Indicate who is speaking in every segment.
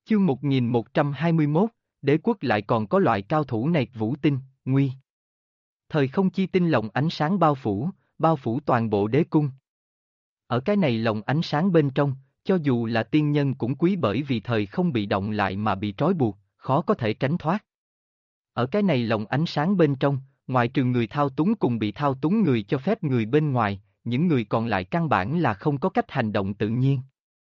Speaker 1: Chương 1121, đế quốc lại còn có loại cao thủ này. Vũ tinh, nguy. Thời không chi tinh lồng ánh sáng bao phủ toàn bộ đế cung. Ở cái này lồng ánh sáng bên trong, cho dù là tiên nhân cũng quý bởi vì thời không bị động lại mà bị trói buộc, khó có thể tránh thoát. Ở cái này lồng ánh sáng bên trong, ngoài trừ người thao túng cùng bị thao túng người cho phép người bên ngoài, những người còn lại căn bản là không có cách hành động tự nhiên.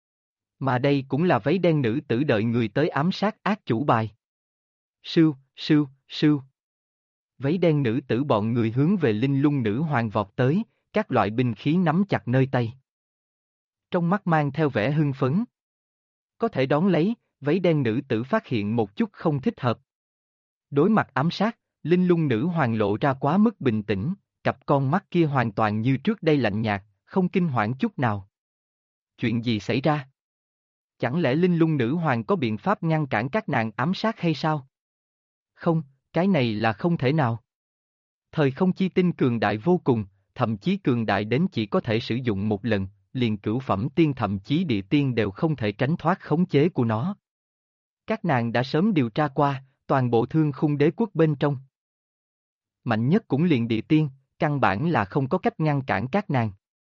Speaker 1: Mà đây cũng là váy đen nữ tử đợi người tới ám sát ác chủ bài. Sưu, sưu, sưu. Váy đen nữ tử bọn người hướng về linh lung nữ hoàng vọt tới, các loại binh khí nắm chặt nơi tay. Trong mắt mang theo vẻ hưng phấn. Có thể đón lấy, váy đen nữ tử phát hiện một chút không thích hợp. Đối mặt ám sát, linh lung nữ hoàng lộ ra quá mức bình tĩnh, cặp con mắt kia hoàn toàn như trước đây lạnh nhạt, không kinh hoảng chút nào. Chuyện gì xảy ra? Chẳng lẽ linh lung nữ hoàng có biện pháp ngăn cản các nàng ám sát hay sao? Không, cái này là không thể nào. Thời không chi tinh cường đại vô cùng, thậm chí cường đại đến chỉ có thể sử dụng một lần, liền cửu phẩm tiên thậm chí địa tiên đều không thể tránh thoát khống chế của nó. Các nàng đã sớm điều tra qua, toàn bộ thương khung đế quốc bên trong. Mạnh nhất cũng liền địa tiên, căn bản là không có cách ngăn cản các nàng.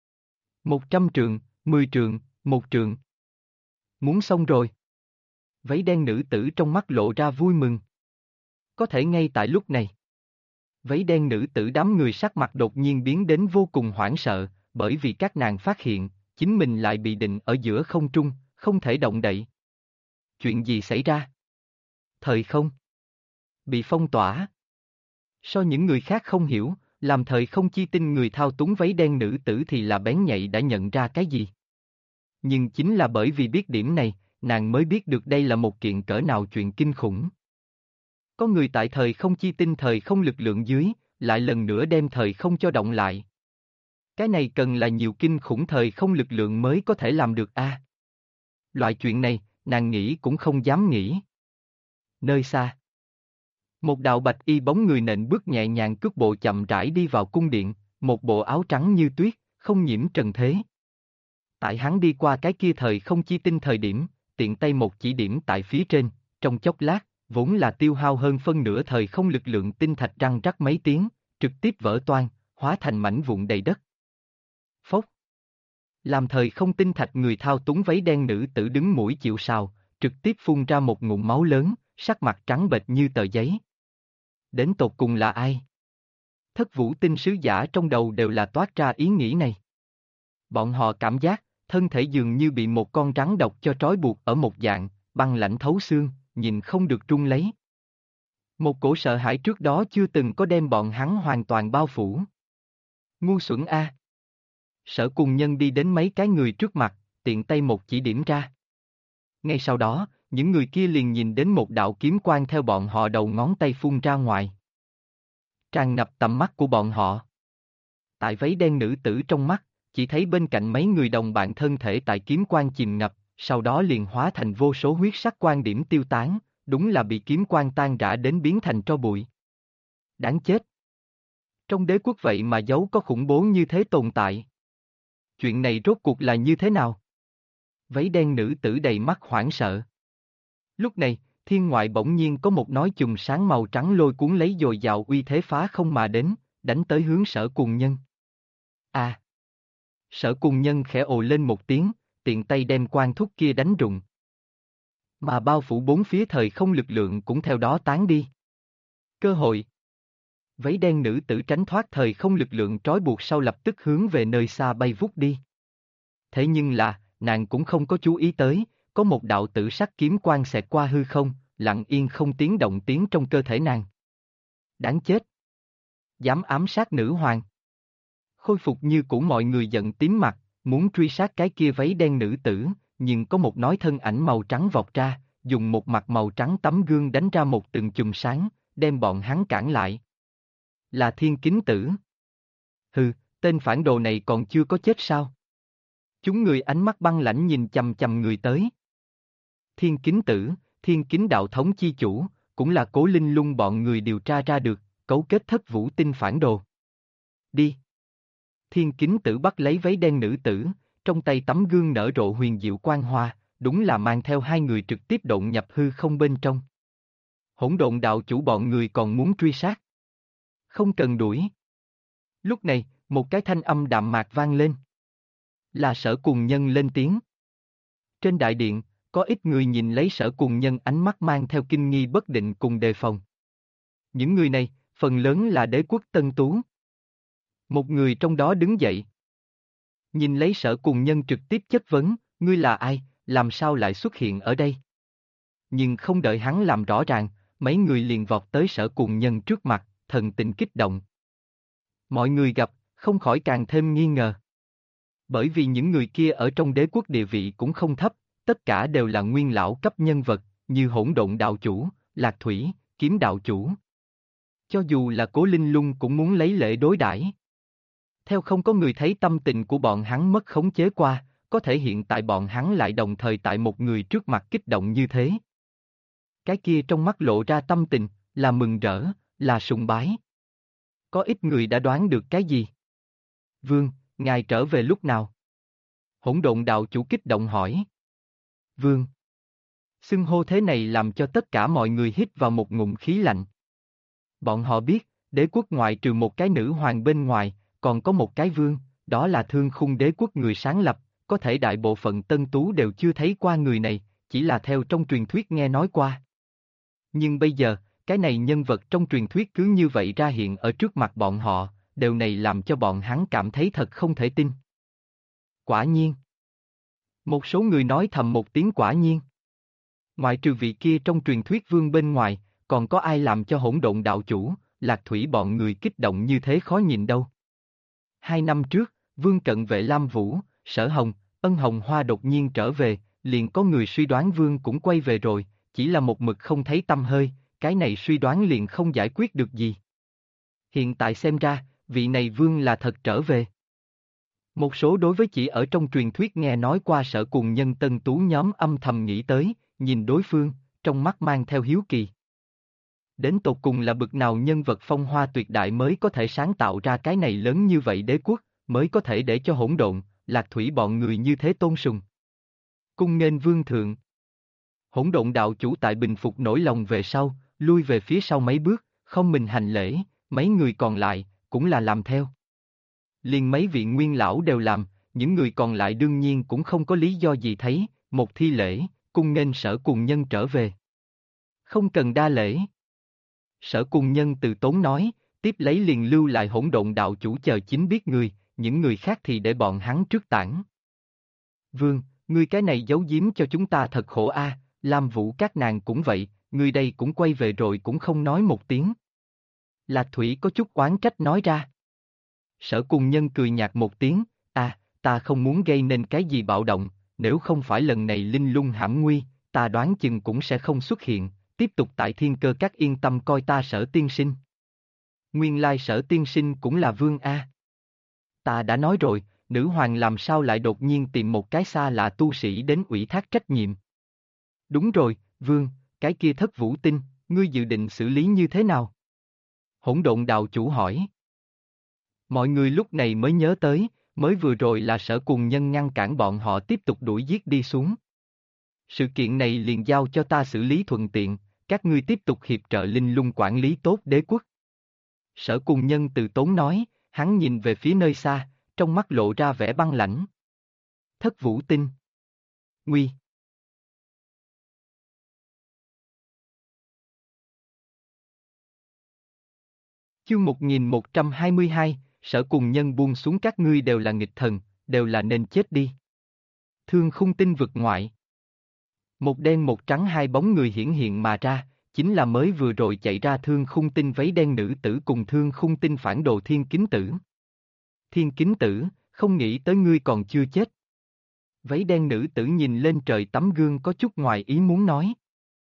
Speaker 1: 100 trượng, 10 trượng, 1 trượng. Muốn xong rồi. Váy đen nữ tử trong mắt lộ ra vui mừng. Có thể ngay tại lúc này. Váy đen nữ tử đám người sắc mặt đột nhiên biến đến vô cùng hoảng sợ, bởi vì các nàng phát hiện, chính mình lại bị định ở giữa không trung, không thể động đậy. Chuyện gì xảy ra? Thời không bị phong tỏa. So những người khác không hiểu, làm thời không chi tinh người thao túng váy đen nữ tử thì là bén nhạy đã nhận ra cái gì. Nhưng chính là bởi vì biết điểm này, nàng mới biết được đây là một kiện cỡ nào chuyện kinh khủng. Có người tại thời không chi tinh thời không lực lượng dưới, lại lần nữa đem thời không cho động lại. Cái này cần là nhiều kinh khủng thời không lực lượng mới có thể làm được a. Loại chuyện này, nàng nghĩ cũng không dám nghĩ. Nơi xa. Một đạo bạch y bóng người nện bước nhẹ nhàng cước bộ chậm rãi đi vào cung điện, một bộ áo trắng như tuyết, không nhiễm trần thế. Tại hắn đi qua cái kia thời không chi tinh thời điểm, tiện tay một chỉ điểm tại phía trên, trong chốc lát, vốn là tiêu hao hơn phân nửa thời không lực lượng tinh thạch răng rắc mấy tiếng, trực tiếp vỡ toang, hóa thành mảnh vụn đầy đất. Phốc. Làm thời không tinh thạch người thao túng váy đen nữ tử đứng mũi chịu sào, trực tiếp phun ra một ngụm máu lớn, sắc mặt trắng bệch như tờ giấy. Đến tột cùng là ai? Thất vũ tinh sứ giả trong đầu đều là toát ra ý nghĩ này. Bọn họ cảm giác, thân thể dường như bị một con rắn độc cho trói buộc ở một dạng, băng lãnh thấu xương, nhìn không được run lấy. Một cổ sợ hãi trước đó chưa từng có đem bọn hắn hoàn toàn bao phủ. Ngu xuẩn a! Sở Cùng Nhân đi đến mấy cái người trước mặt, tiện tay một chỉ điểm ra. Ngay sau đó, những người kia liền nhìn đến một đạo kiếm quang theo bọn họ đầu ngón tay phun ra ngoài. Tràn ngập tầm mắt của bọn họ. Tại váy đen nữ tử trong mắt, chỉ thấy bên cạnh mấy người đồng bạn thân thể tại kiếm quang chìm ngập, sau đó liền hóa thành vô số huyết sắc quang điểm tiêu tán, đúng là bị kiếm quang tan rã đến biến thành tro bụi. Đáng chết! Trong đế quốc vậy mà giấu có khủng bố như thế tồn tại. Chuyện này rốt cuộc là như thế nào? Váy đen nữ tử đầy mắt hoảng sợ. Lúc này, thiên ngoại bỗng nhiên có một nói chùm sáng màu trắng lôi cuốn lấy dồi dào uy thế phá không mà đến, đánh tới hướng Sở Cùng Nhân. À! Sở Cùng Nhân khẽ ồ lên một tiếng, tiện tay đem quang thúc kia đánh rụng. Mà bao phủ bốn phía thời không lực lượng cũng theo đó tán đi. Cơ hội. Váy đen nữ tử tránh thoát thời không lực lượng trói buộc sau lập tức hướng về nơi xa bay vút đi. Thế nhưng là, nàng cũng không có chú ý tới, có một đạo tử sắc kiếm quang xẹt qua hư không, lặng yên không tiếng động tiến trong cơ thể nàng. Đáng chết! Dám ám sát nữ hoàng. Khôi phục như cũ mọi người giận tím mặt, muốn truy sát cái kia váy đen nữ tử, nhưng có một nói thân ảnh màu trắng vọt ra, dùng một mặt màu trắng tấm gương đánh ra một từng chùm sáng, đem bọn hắn cản lại. Là Thiên Kính Tử. Hừ, tên phản đồ này còn chưa có chết sao? Chúng người ánh mắt băng lãnh nhìn chằm chằm người tới. Thiên Kính Tử, Thiên Kính đạo thống chi chủ, cũng là Cố Linh Lung bọn người điều tra ra được, cấu kết thất vũ tinh phản đồ. Đi! Thiên Kính Tử bắt lấy váy đen nữ tử, trong tay tấm gương nở rộ huyền diệu quang hoa, đúng là mang theo hai người trực tiếp độn nhập hư không bên trong. Hỗn độn đạo chủ bọn người còn muốn truy sát. Không cần đuổi. Lúc này, một cái thanh âm đạm mạc vang lên. Là Sở Cùng Nhân lên tiếng. Trên đại điện, có ít người nhìn lấy Sở Cùng Nhân ánh mắt mang theo kinh nghi bất định cùng đề phòng. Những người này, phần lớn là đế quốc Tân Tú. Một người trong đó đứng dậy. Nhìn lấy Sở Cùng Nhân trực tiếp chất vấn, ngươi là ai, làm sao lại xuất hiện ở đây? Nhưng không đợi hắn làm rõ ràng, mấy người liền vọt tới Sở Cùng Nhân trước mặt, thần tình kích động. Mọi người gặp, không khỏi càng thêm nghi ngờ. Bởi vì những người kia ở trong đế quốc địa vị cũng không thấp, tất cả đều là nguyên lão cấp nhân vật, như Hỗn Độn đạo chủ, Lạc Thủy, Kiếm đạo chủ. Cho dù là Cố Linh Lung cũng muốn lấy lễ đối đãi. Theo không có người thấy tâm tình của bọn hắn mất khống chế qua, có thể hiện tại bọn hắn lại đồng thời tại một người trước mặt kích động như thế. Cái kia trong mắt lộ ra tâm tình, là mừng rỡ, là sùng bái. Có ít người đã đoán được cái gì? Vương, ngài trở về lúc nào? Hỗn Độn đạo chủ kích động hỏi. Vương. Xưng hô thế này làm cho tất cả mọi người hít vào một ngụm khí lạnh. Bọn họ biết, đế quốc ngoại trừ một cái nữ hoàng bên ngoài, còn có một cái vương, đó là Thương Khung đế quốc người sáng lập, có thể đại bộ phận Tân Tú đều chưa thấy qua người này, chỉ là theo trong truyền thuyết nghe nói qua. Nhưng bây giờ, cái này nhân vật trong truyền thuyết cứ như vậy ra hiện ở trước mặt bọn họ, điều này làm cho bọn hắn cảm thấy thật không thể tin. Quả nhiên. Một số người nói thầm một tiếng quả nhiên. Ngoại trừ vị kia trong truyền thuyết vương bên ngoài, còn có ai làm cho Hỗn Độn đạo chủ, Lạc Thủy bọn người kích động như thế khó nhìn đâu. 2 năm trước, Vương Cận Vệ Lam Vũ, Sở Hồng, Ân Hồng Hoa đột nhiên trở về, liền có người suy đoán Vương cũng quay về rồi, chỉ là một mực không thấy tăm hơi, cái này suy đoán liền không giải quyết được gì. Hiện tại xem ra, vị này Vương là thật trở về. Một số đối với chỉ ở trong truyền thuyết nghe nói qua Sở Cùng Nhân Tân Tú nhóm âm thầm nghĩ tới, nhìn đối phương, trong mắt mang theo hiếu kỳ. Đến tột cùng là bực nào nhân vật phong hoa tuyệt đại mới có thể sáng tạo ra cái này lớn như vậy đế quốc, mới có thể để cho Hỗn Độn, Lạc Thủy bọn người như thế tôn sùng. Cung nghênh vương thượng. Hỗn Độn đạo chủ tại bình phục nỗi lòng về sau, lui về phía sau mấy bước, không mình hành lễ, mấy người còn lại, cũng là làm theo. Liền mấy vị nguyên lão đều làm, những người còn lại đương nhiên cũng không có lý do gì thấy, một thi lễ, cung nghênh Sở Cùng Nhân trở về. Không cần đa lễ. Sở Cùng Nhân từ tốn nói, tiếp lấy liền lưu lại Hỗn Độn đạo chủ chờ chính biết người, những người khác thì để bọn hắn trước tản. Vương, ngươi cái này giấu giếm cho chúng ta thật khổ a, Lam Vũ các nàng cũng vậy, ngươi đây cũng quay về rồi cũng không nói một tiếng. Lạc Thủy có chút oán trách nói ra. Sở Cùng Nhân cười nhạt một tiếng, ta không muốn gây nên cái gì bạo động, nếu không phải lần này Linh Lung hãm nguy, ta đoán chừng cũng sẽ không xuất hiện, tiếp tục tại Thiên Cơ Các yên tâm coi ta Sở tiên sinh. Nguyên lai Sở tiên sinh cũng là vương a. Ta đã nói rồi, nữ hoàng làm sao lại đột nhiên tìm một cái xa lạ tu sĩ đến ủy thác trách nhiệm. Đúng rồi, vương, cái kia Thất Vũ Tinh, ngươi dự định xử lý như thế nào? Hỗn Độn đạo chủ hỏi. Mọi người lúc này mới nhớ tới, mới vừa rồi là Sở Cùng Nhân ngăn cản bọn họ tiếp tục đuổi giết đi xuống. Sự kiện này liền giao cho ta xử lý thuận tiện, các ngươi tiếp tục hiệp trợ Linh Lung quản lý tốt đế quốc. Sở Cùng Nhân từ tốn nói, hắn nhìn về phía nơi xa, trong mắt lộ ra vẻ băng lãnh. Thất Vũ Tinh. Nguy. Chương 1122, Sở Cùng Nhân buông xuống các ngươi đều là nghịch thần, đều là nên chết đi. Thương Khung tinh vực ngoại. Một đen một trắng hai bóng người hiển hiện mà ra, chính là mới vừa rồi chạy ra Thương Khung tinh váy đen nữ tử cùng Thương Khung tinh phản đồ Thiên Kính Tử. Thiên Kính Tử, không nghĩ tới ngươi còn chưa chết. Váy đen nữ tử nhìn lên trời tấm gương có chút ngoài ý muốn nói.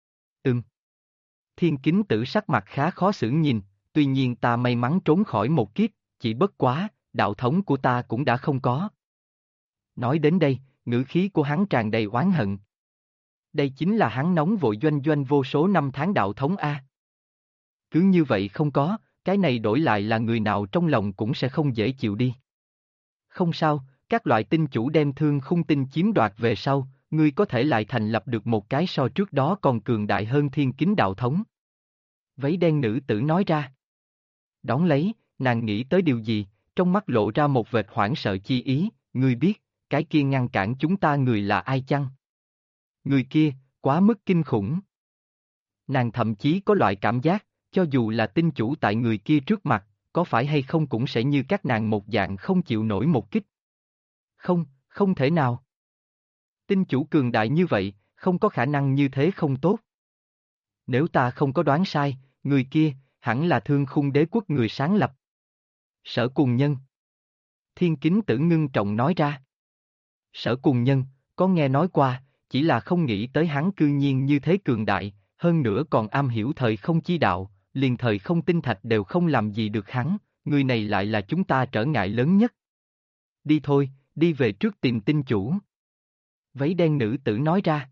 Speaker 1: Thiên Kính Tử sắc mặt khá khó xử nhìn, tuy nhiên ta may mắn trốn khỏi một kiếp, chỉ bất quá, đạo thống của ta cũng đã không có. Nói đến đây, ngữ khí của hắn tràn đầy oán hận. Đây chính là hắn nóng vội doanh doanh vô số năm tháng đạo thống A. Cứ như vậy không có, cái này đổi lại là người nào trong lòng cũng sẽ không dễ chịu đi. Không sao, các loại tinh chủ đem Thương Khung tinh chiếm đoạt về sau, ngươi có thể lại thành lập được một cái so trước đó còn cường đại hơn thiên kính đạo thống. Váy đen nữ tử nói ra. Đón lấy, nàng nghĩ tới điều gì, trong mắt lộ ra một vệt hoảng sợ chi ý, ngươi biết, cái kia ngăn cản chúng ta người là ai chăng? Người kia, quá mức kinh khủng. Nàng thậm chí có loại cảm giác, cho dù là tinh chủ tại người kia trước mặt, có phải hay không cũng sẽ như các nàng một dạng không chịu nổi một kích. Không, không thể nào. Tinh chủ cường đại như vậy, không có khả năng như thế không tốt. Nếu ta không có đoán sai, người kia, hẳn là Thương Khung Đế Quốc người sáng lập. Sở Cùng Nhân. Thiên Kính Tử ngưng trọng nói ra. Sở Cùng Nhân, có nghe nói qua, chỉ là không nghĩ tới hắn cư nhiên như thế cường đại, hơn nữa còn am hiểu thời không chi đạo, liền thời không tinh thạch đều không làm gì được hắn, người này lại là chúng ta trở ngại lớn nhất. Đi thôi, đi về trước tìm tinh chủ. Váy đen nữ tử nói ra.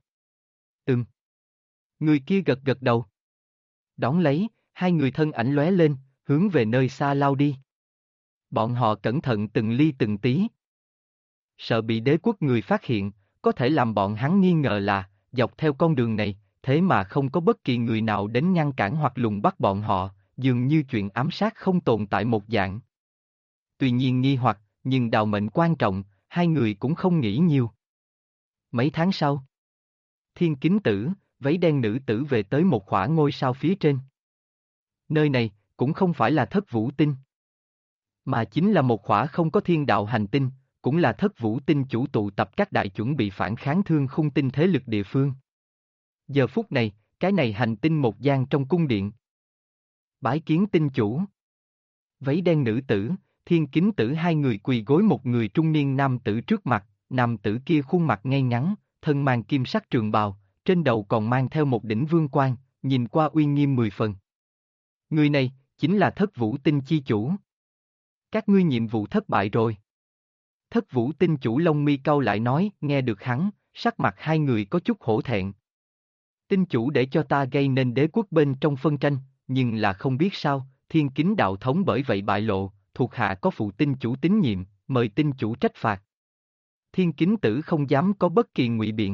Speaker 1: Người kia gật gật đầu. Đón lấy, hai người thân ảnh lóe lên, hướng về nơi xa lao đi. Bọn họ cẩn thận từng ly từng tí. Sợ bị đế quốc người phát hiện, có thể làm bọn hắn nghi ngờ là, dọc theo con đường này, thế mà không có bất kỳ người nào đến ngăn cản hoặc lùng bắt bọn họ, dường như chuyện ám sát không tồn tại một dạng. Tuy nhiên nghi hoặc, nhưng đạo mệnh quan trọng, hai người cũng không nghĩ nhiều. Mấy tháng sau, Thiên Kính Tử, váy đen nữ tử về tới một khỏa ngôi sao phía trên. Nơi này, cũng không phải là Thất Vũ Tinh, mà chính là một khỏa không có thiên đạo hành tinh, cũng là Thất Vũ Tinh chủ tụ tập các đại chuẩn bị phản kháng Thương Khung Tinh thế lực địa phương. Giờ phút này, cái này hành tinh một gian trong cung điện. Bái kiến tinh chủ. Váy đen nữ tử, Thiên Kính Tử hai người quỳ gối một người trung niên nam tử trước mặt, nam tử kia khuôn mặt ngay ngắn, thân mang kim sắc trường bào, trên đầu còn mang theo một đỉnh vương quan, nhìn qua uy nghiêm 10 phần. Người này, chính là Thất Vũ Tinh chi chủ. Các ngươi nhiệm vụ thất bại rồi. Thất Vũ Tinh chủ lông mi cau lại nói, nghe được hắn, sắc mặt hai người có chút hổ thẹn. Tinh chủ để cho ta gây nên đế quốc bên trong phân tranh, nhưng là không biết sao, Thiên Kính đạo thống bởi vậy bại lộ, thuộc hạ có phụ tinh chủ tín nhiệm, mời tinh chủ trách phạt. Thiên Kính Tử không dám có bất kỳ ngụy biện.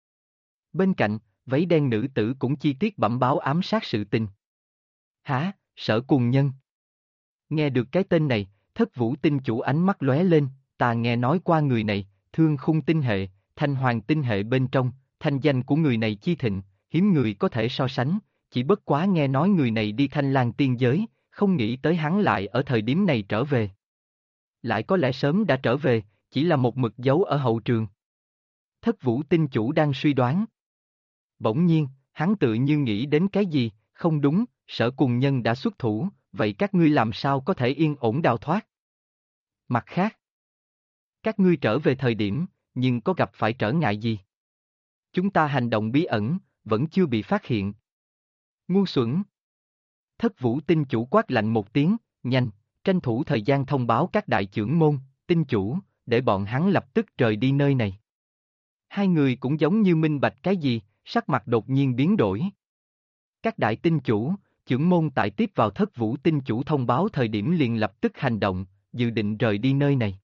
Speaker 1: Bên cạnh, váy đen nữ tử cũng chi tiết bẩm báo ám sát sự tình. Hả, Sở Cùng Nhân? Nghe được cái tên này, Thất Vũ Tinh chủ ánh mắt lóe lên, ta nghe nói qua người này, Thương Khung tinh hệ, Thanh Hoàng tinh hệ bên trong, thanh danh của người này chi thịnh, hiếm người có thể so sánh, chỉ bất quá nghe nói người này đi Thanh Lang tiên giới, không nghĩ tới hắn lại ở thời điểm này trở về. Lại có lẽ sớm đã trở về, chỉ là một mực giấu ở hậu trường. Thất Vũ Tinh chủ đang suy đoán. Bỗng nhiên, hắn tự như nghĩ đến cái gì, không đúng, Sở Cùng Nhân đã xuất thủ, vậy các ngươi làm sao có thể yên ổn đào thoát? Mặt khác, các ngươi trở về thời điểm, nhưng có gặp phải trở ngại gì? Chúng ta hành động bí ẩn, vẫn chưa bị phát hiện. Ngu xuẩn! Thất Vũ Tinh chủ quát lạnh một tiếng, nhanh, tranh thủ thời gian thông báo các đại chưởng môn, tinh chủ, để bọn hắn lập tức rời đi nơi này. Hai người cũng giống như minh bạch cái gì, sắc mặt đột nhiên biến đổi. Các đại tinh chủ, chưởng môn tại tiếp vào Thất Vũ Tinh chủ thông báo thời điểm liền lập tức hành động, dự định rời đi nơi này.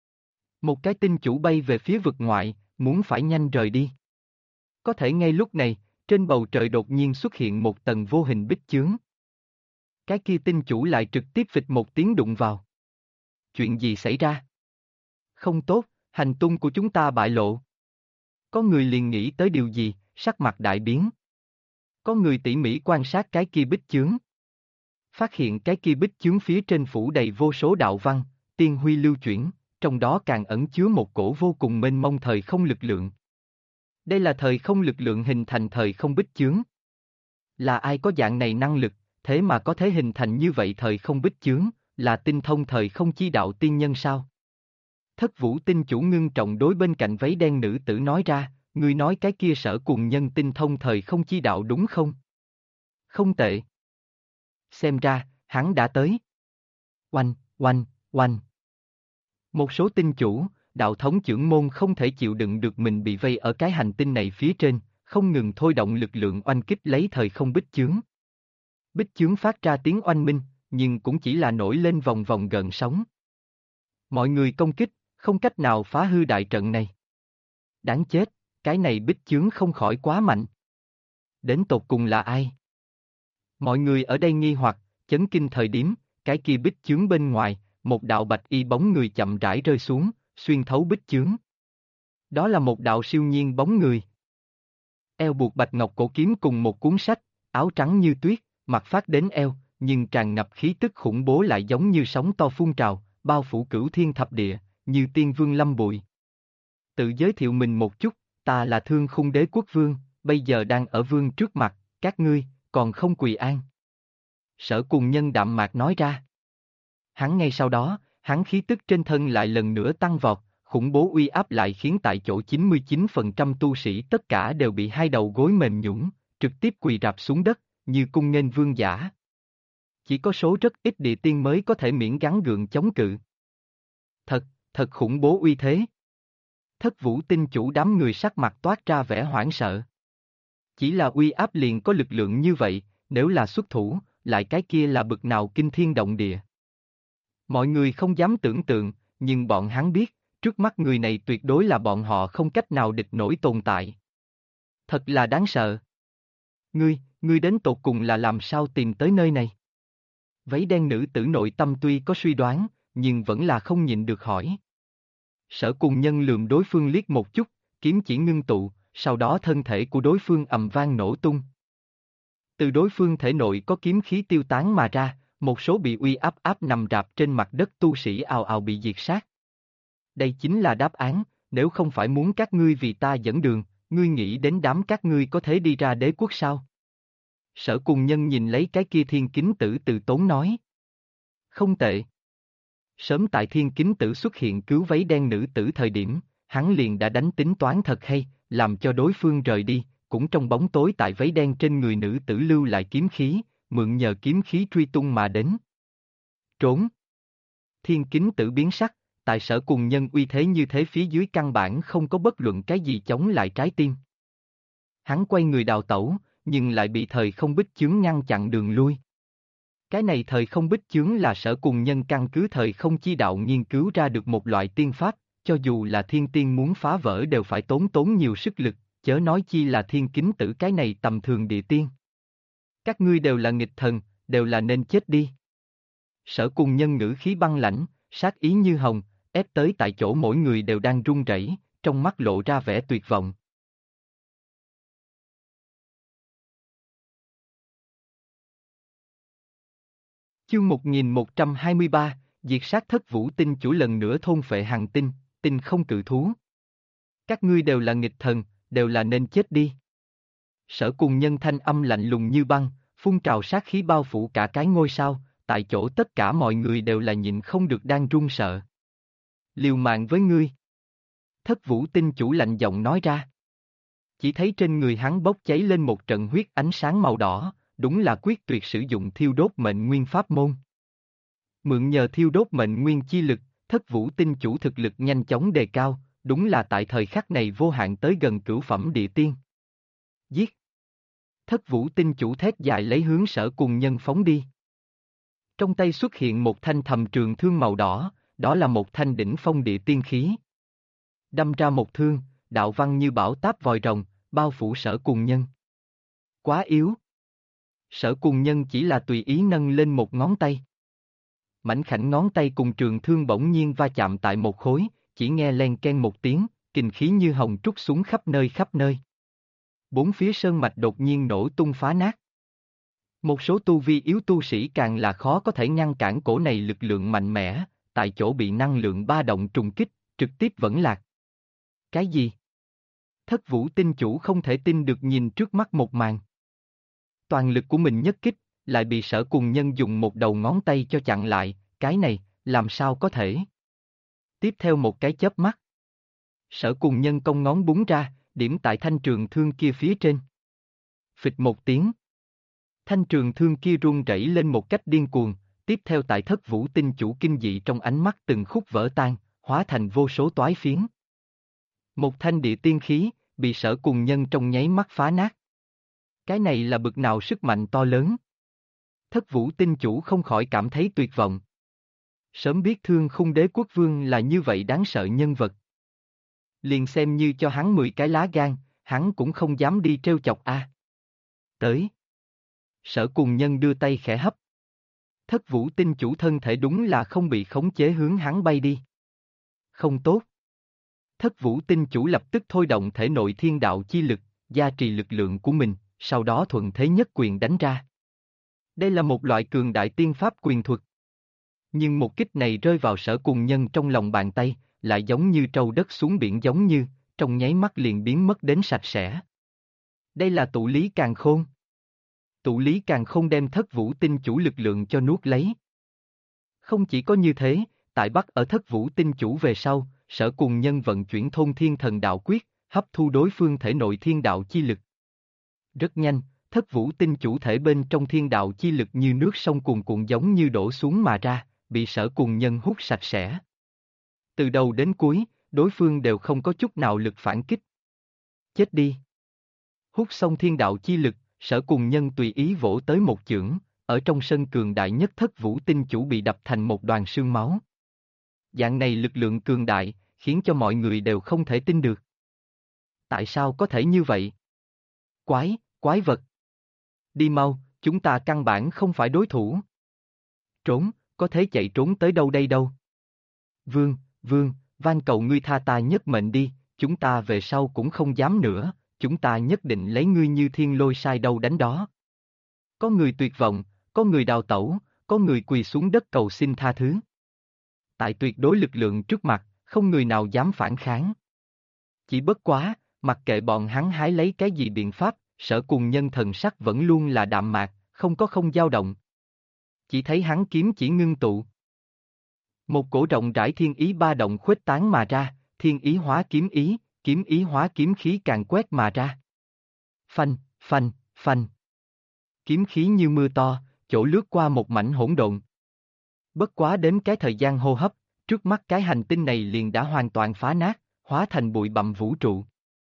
Speaker 1: Một cái tinh chủ bay về phía vực ngoại, muốn phải nhanh rời đi. Có thể ngay lúc này, trên bầu trời đột nhiên xuất hiện một tầng vô hình bích chướng. Cái kia tinh chủ lại trực tiếp phịch một tiếng đụng vào. Chuyện gì xảy ra? Không tốt, hành tung của chúng ta bại lộ. Có người liền nghĩ tới điều gì, sắc mặt đại biến. Có người tỉ mỉ quan sát cái kia bích chướng. Phát hiện cái kia bích chướng phía trên phủ đầy vô số đạo văn, tiên huy lưu chuyển, trong đó càng ẩn chứa một cổ vô cùng mênh mông thời không lực lượng. Đây là thời không lực lượng hình thành thời không bích chướng. Là ai có dạng này năng lực, thế mà có thể hình thành như vậy thời không bích chướng, là tinh thông thời không chi đạo tiên nhân sao? Thất Vũ Tinh chủ ngưng trọng đối bên cạnh váy đen nữ tử nói ra, ngươi nói cái kia Sở Cùng Nhân tinh thông thời không chi đạo đúng không? Không tệ. Xem ra, hắn đã tới. Oanh, oanh, oanh. Một số tinh chủ, đạo thống chưởng môn không thể chịu đựng được mình bị vây ở cái hành tinh này phía trên, không ngừng thôi động lực lượng oanh kích lấy thời không bích chướng. Bích chướng phát ra tiếng oanh minh, nhưng cũng chỉ là nổi lên vòng vòng gợn sóng. Mọi người công kích, không cách nào phá hư đại trận này. Đáng chết, cái này bích chướng không khỏi quá mạnh. Đến tột cùng là ai? Mọi người ở đây nghi hoặc, chấn kinh thời điểm, cái kia bích chướng bên ngoài, một đạo bạch y bóng người chậm rãi rơi xuống, xuyên thấu bích chướng. Đó là một đạo siêu nhiên bóng người. Eo buộc bạch ngọc cổ kiếm cùng một cuốn sách, áo trắng như tuyết, mặt phát đến eo, nhưng tràn ngập khí tức khủng bố lại giống như sóng to phun trào, bao phủ cửu thiên thập địa, như tiên vương lâm bụi. Tự giới thiệu mình một chút, ta là Thương Khung Đế Quốc Vương, bây giờ đang ở vương trước mặt, các ngươi, còn không quỳ an. Sở Cùng Nhân đạm mạc nói ra. Hắn ngay sau đó, hắn khí tức trên thân lại lần nữa tăng vọt, khủng bố uy áp lại khiến tại chỗ 99% tu sĩ tất cả đều bị hai đầu gối mềm nhũn, trực tiếp quỳ rạp xuống đất, như cung nghênh vương giả. Chỉ có số rất ít địa tiên mới có thể miễn gắng gượng chống cự. Thật khủng bố uy thế. Thất Vũ Tinh chủ đám người sắc mặt toát ra vẻ hoảng sợ. Chỉ là uy áp liền có lực lượng như vậy, nếu là xuất thủ, lại cái kia là bực nào kinh thiên động địa. Mọi người không dám tưởng tượng, nhưng bọn hắn biết, trước mắt người này tuyệt đối là bọn họ không cách nào địch nổi tồn tại. Thật là đáng sợ. Ngươi đến tột cùng là làm sao tìm tới nơi này? Váy đen nữ tử nội tâm tuy có suy đoán, nhưng vẫn là không nhịn được hỏi. Sở Cùng Nhân lườm đối phương liếc một chút, kiếm chỉ ngưng tụ, sau đó thân thể của đối phương ầm vang nổ tung. Từ đối phương thể nội có kiếm khí tiêu tán mà ra, một số bị uy áp nằm rạp trên mặt đất tu sĩ ào ào bị diệt sát. Đây chính là đáp án, nếu không phải muốn các ngươi vì ta dẫn đường, ngươi nghĩ đến đám các ngươi có thể đi ra đế quốc sao? Sở Cùng Nhân nhìn lấy cái kia thiên kính tử từ tốn nói. Không tệ. Sớm tại thiên kính tử xuất hiện cứu váy đen nữ tử thời điểm, hắn liền đã đánh tính toán thật hay, làm cho đối phương rời đi, cũng trong bóng tối tại váy đen trên người nữ tử lưu lại kiếm khí, mượn nhờ kiếm khí truy tung mà đến. Trốn. Thiên kính tử biến sắc, tại Sở Cùng Nhân uy thế như thế phía dưới căn bản không có bất luận cái gì chống lại trái tim. Hắn quay người đào tẩu, nhưng lại bị thời không bích chướng ngăn chặn đường lui. Cái này thời không bích chướng là Sở Cùng Nhân căn cứ thời không chi đạo nghiên cứu ra được một loại tiên pháp, cho dù là thiên tiên muốn phá vỡ đều phải tốn nhiều sức lực, chớ nói chi là thiên kính tử cái này tầm thường địa tiên. Các ngươi đều là nghịch thần, đều là nên chết đi. Sở Cùng Nhân ngữ khí băng lãnh, sát ý như hồng, ép tới tại chỗ mỗi người đều đang run rẩy, trong mắt lộ ra vẻ tuyệt vọng. Chương 1123, diệt sát Thất Vũ Tinh chủ lần nữa thôn phệ hàng tinh, tinh không cự thú. Các ngươi đều là nghịch thần, đều là nên chết đi. Sở Cùng Nhân thanh âm lạnh lùng như băng, phun trào sát khí bao phủ cả cái ngôi sao, tại chỗ tất cả mọi người đều là nhịn không được đang run sợ. Liều mạng với ngươi. Thất Vũ Tinh chủ lạnh giọng nói ra. Chỉ thấy trên người hắn bốc cháy lên một trận huyết ánh sáng màu đỏ, đúng là quyết tuyệt sử dụng thiêu đốt mệnh nguyên pháp môn. Mượn nhờ thiêu đốt mệnh nguyên chi lực, Thất Vũ Tinh chủ thực lực nhanh chóng đề cao, đúng là tại thời khắc này vô hạn tới gần cửu phẩm địa tiên. Giết! Thất Vũ Tinh chủ thét dài lấy hướng Sở Cùng Nhân phóng đi. Trong tay xuất hiện một thanh thầm trường thương màu đỏ, đó là một thanh đỉnh phong địa tiên khí. Đâm ra một thương, đạo văn như bão táp vòi rồng, bao phủ Sở Cùng Nhân. Quá yếu. Sở Cùng Nhân chỉ là tùy ý nâng lên một ngón tay. Mảnh khảnh ngón tay cùng trường thương bỗng nhiên va chạm tại một khối, chỉ nghe len ken một tiếng, kình khí như hồng trút xuống khắp nơi khắp nơi. Bốn phía sơn mạch đột nhiên nổ tung phá nát. Một số tu vi yếu tu sĩ càng là khó có thể ngăn cản cổ này lực lượng mạnh mẽ, tại chỗ bị năng lượng ba động trùng kích, trực tiếp vẫn lạc. Cái gì? Thất Vũ Tinh chủ không thể tin được nhìn trước mắt một màn. Toàn lực của mình nhất kích, lại bị Sở Cùng Nhân dùng một đầu ngón tay cho chặn lại, cái này, làm sao có thể? Tiếp theo một cái chớp mắt. Sở Cùng Nhân cong ngón búng ra, điểm tại thanh trường thương kia phía trên. Phịch một tiếng. Thanh trường thương kia rung rẩy lên một cách điên cuồng, tiếp theo tại Thất Vũ Tinh chủ kinh dị trong ánh mắt từng khúc vỡ tan, hóa thành vô số toái phiến. Một thanh địa tiên khí, bị Sở Cùng Nhân trong nháy mắt phá nát. Cái này là bực nào sức mạnh to lớn. Thất Vũ Tinh chủ không khỏi cảm thấy tuyệt vọng. Sớm biết Thương Khung Đế Quốc Vương là như vậy đáng sợ nhân vật. Liền xem như cho hắn 10 cái lá gan, hắn cũng không dám đi trêu chọc a. Tới. Sở Cùng Nhân đưa tay khẽ hấp. Thất Vũ Tinh chủ thân thể đúng là không bị khống chế hướng hắn bay đi. Không tốt. Thất Vũ Tinh chủ lập tức thôi động thể nội thiên đạo chi lực, gia trì lực lượng của mình, sau đó thuận thế nhất quyền đánh ra. Đây là một loại cường đại tiên pháp quyền thuật. Nhưng một kích này rơi vào Sở Cùng Nhân trong lòng bàn tay, lại giống như trâu đất xuống biển, giống như, trong nháy mắt liền biến mất đến sạch sẽ. Đây là tụ lý càn khôn. Tụ lý càn khôn đem Thất Vũ Tinh chủ lực lượng cho nuốt lấy. Không chỉ có như thế, tại bắt ở Thất Vũ Tinh chủ về sau, Sở Cùng Nhân vận chuyển Thôn Thiên Thần Đạo Quyết, hấp thu đối phương thể nội thiên đạo chi lực. Rất nhanh, Thất Vũ Tinh chủ thể bên trong thiên đạo chi lực như nước sông cuồn cuộn giống như đổ xuống mà ra, bị Sở Cùng Nhân hút sạch sẽ. Từ đầu đến cuối, đối phương đều không có chút nào lực phản kích. Chết đi! Hút xong thiên đạo chi lực, Sở Cùng Nhân tùy ý vỗ tới một chưởng, ở trong sân cường đại nhất Thất Vũ Tinh chủ bị đập thành một đoàn xương máu. Dạng này lực lượng cường đại, khiến cho mọi người đều không thể tin được. Tại sao có thể như vậy? Quái vật! Đi mau, chúng ta căn bản không phải đối thủ. Trốn, có thể chạy trốn tới đâu đây đâu? Vương, van cầu ngươi tha ta nhất mệnh đi, chúng ta về sau cũng không dám nữa, chúng ta nhất định lấy ngươi như thiên lôi sai đâu đánh đó. Có người tuyệt vọng, có người đào tẩu, có người quỳ xuống đất cầu xin tha thứ. Tại tuyệt đối lực lượng trước mặt, không người nào dám phản kháng. Chỉ bất quá, mặc kệ bọn hắn hái lấy cái gì biện pháp, Sở Cùng Nhân thần sắc vẫn luôn là đạm mạc, không dao động. Chỉ thấy hắn kiếm chỉ ngưng tụ. Một cổ rộng rãi thiên ý ba động khuếch tán mà ra, thiên ý hóa kiếm ý hóa kiếm khí càng quét mà ra. Phanh. Kiếm khí như mưa to, chỗ lướt qua một mảnh hỗn độn. Bất quá đến cái thời gian hô hấp, trước mắt cái hành tinh này liền đã hoàn toàn phá nát, hóa thành bụi bặm vũ trụ.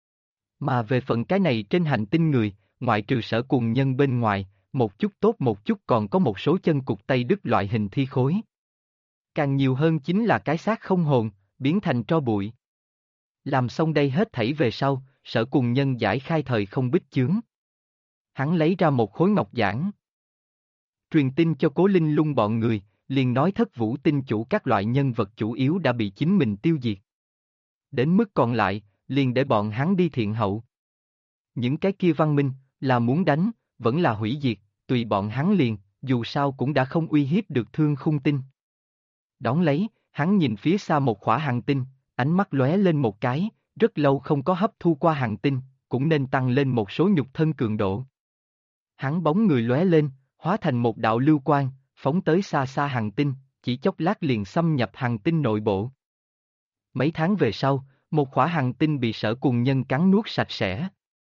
Speaker 1: Mà về phần cái này trên hành tinh người, ngoại trừ Sở Cùng Nhân bên ngoài, một chút tốt một chút còn có một số chân cụt tay đứt loại hình thi khối. Càng nhiều hơn chính là cái xác không hồn, biến thành tro bụi. Làm xong đây hết thảy về sau, Sở Cùng Nhân giải khai thời không bích chướng. Hắn lấy ra một khối ngọc giản. Truyền tin cho Cố Linh Lung bọn người, liền nói Thất Vũ Tinh chủ các loại nhân vật chủ yếu đã bị chính mình tiêu diệt. Đến mức còn lại, liền để bọn hắn đi thiện hậu. Những cái kia văn minh, là muốn đánh, vẫn là hủy diệt, tùy bọn hắn liền, dù sao cũng đã không uy hiếp được Thương Khung Tinh. Đón lấy, hắn nhìn phía xa một khỏa hành tinh, ánh mắt lóe lên một cái, rất lâu không có hấp thu qua hành tinh, cũng nên tăng lên một số nhục thân cường độ. Hắn bóng người lóe lên, hóa thành một đạo lưu quang, phóng tới xa xa hành tinh, chỉ chốc lát liền xâm nhập hành tinh nội bộ. Mấy tháng về sau, một khỏa hành tinh bị Sở Cùng Nhân cắn nuốt sạch sẽ.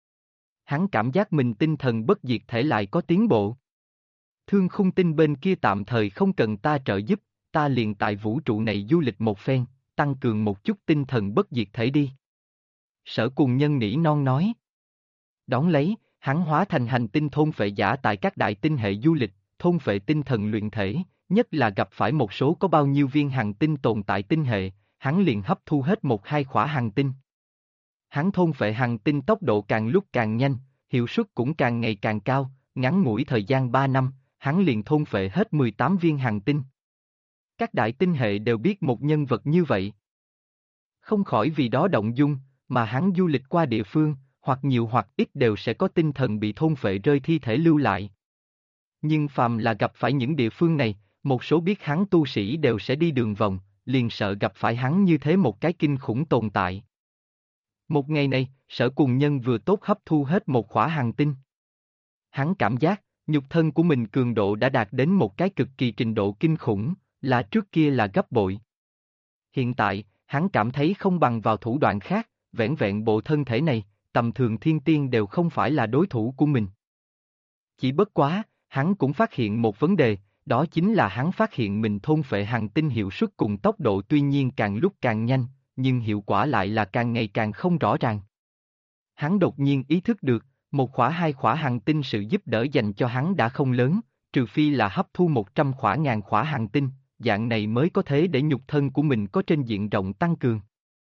Speaker 1: Hắn cảm giác mình tinh thần bất diệt thể lại có tiến bộ. Thương Khung Tinh bên kia tạm thời không cần ta trợ giúp, ta liền tại vũ trụ này du lịch một phen, tăng cường một chút tinh thần bất diệt thể đi. Sở Cùng Nhân nỉ non nói. Đón lấy, hắn hóa thành hành tinh thôn phệ giả tại các đại tinh hệ du lịch, thôn phệ tinh thần luyện thể, nhất là gặp phải một số có bao nhiêu viên hành tinh tồn tại tinh hệ, hắn liền hấp thu hết một hai khỏa hành tinh. Hắn thôn phệ hành tinh tốc độ càng lúc càng nhanh, hiệu suất cũng càng ngày càng cao, ngắn ngủi thời gian 3 năm, hắn liền thôn phệ hết 18 viên hành tinh. Các đại tinh hệ đều biết một nhân vật như vậy. Không khỏi vì đó động dung, mà hắn du lịch qua địa phương, hoặc nhiều hoặc ít đều sẽ có tinh thần bị thôn phệ rơi thi thể lưu lại. Nhưng phàm là gặp phải những địa phương này, một số biết hắn tu sĩ đều sẽ đi đường vòng, liền sợ gặp phải hắn như thế một cái kinh khủng tồn tại. Một ngày này, Sở Cùng Nhân vừa tốt hấp thu hết một khỏa hành tinh. Hắn cảm giác, nhục thân của mình cường độ đã đạt đến một cái cực kỳ trình độ kinh khủng, là trước kia là gấp bội. Hiện tại, hắn cảm thấy không bằng vào thủ đoạn khác, vẻn vẹn bộ thân thể này, tầm thường thiên tiên đều không phải là đối thủ của mình. Chỉ bất quá, hắn cũng phát hiện một vấn đề, đó chính là hắn phát hiện mình thôn phệ hành tinh hiệu suất cùng tốc độ tuy nhiên càng lúc càng nhanh, nhưng hiệu quả lại là càng ngày càng không rõ ràng. Hắn đột nhiên ý thức được, một khỏa hai khỏa hành tinh sự giúp đỡ dành cho hắn đã không lớn, trừ phi là hấp thu 100 khỏa ngàn khỏa hành tinh, dạng này mới có thể để nhục thân của mình có trên diện rộng tăng cường.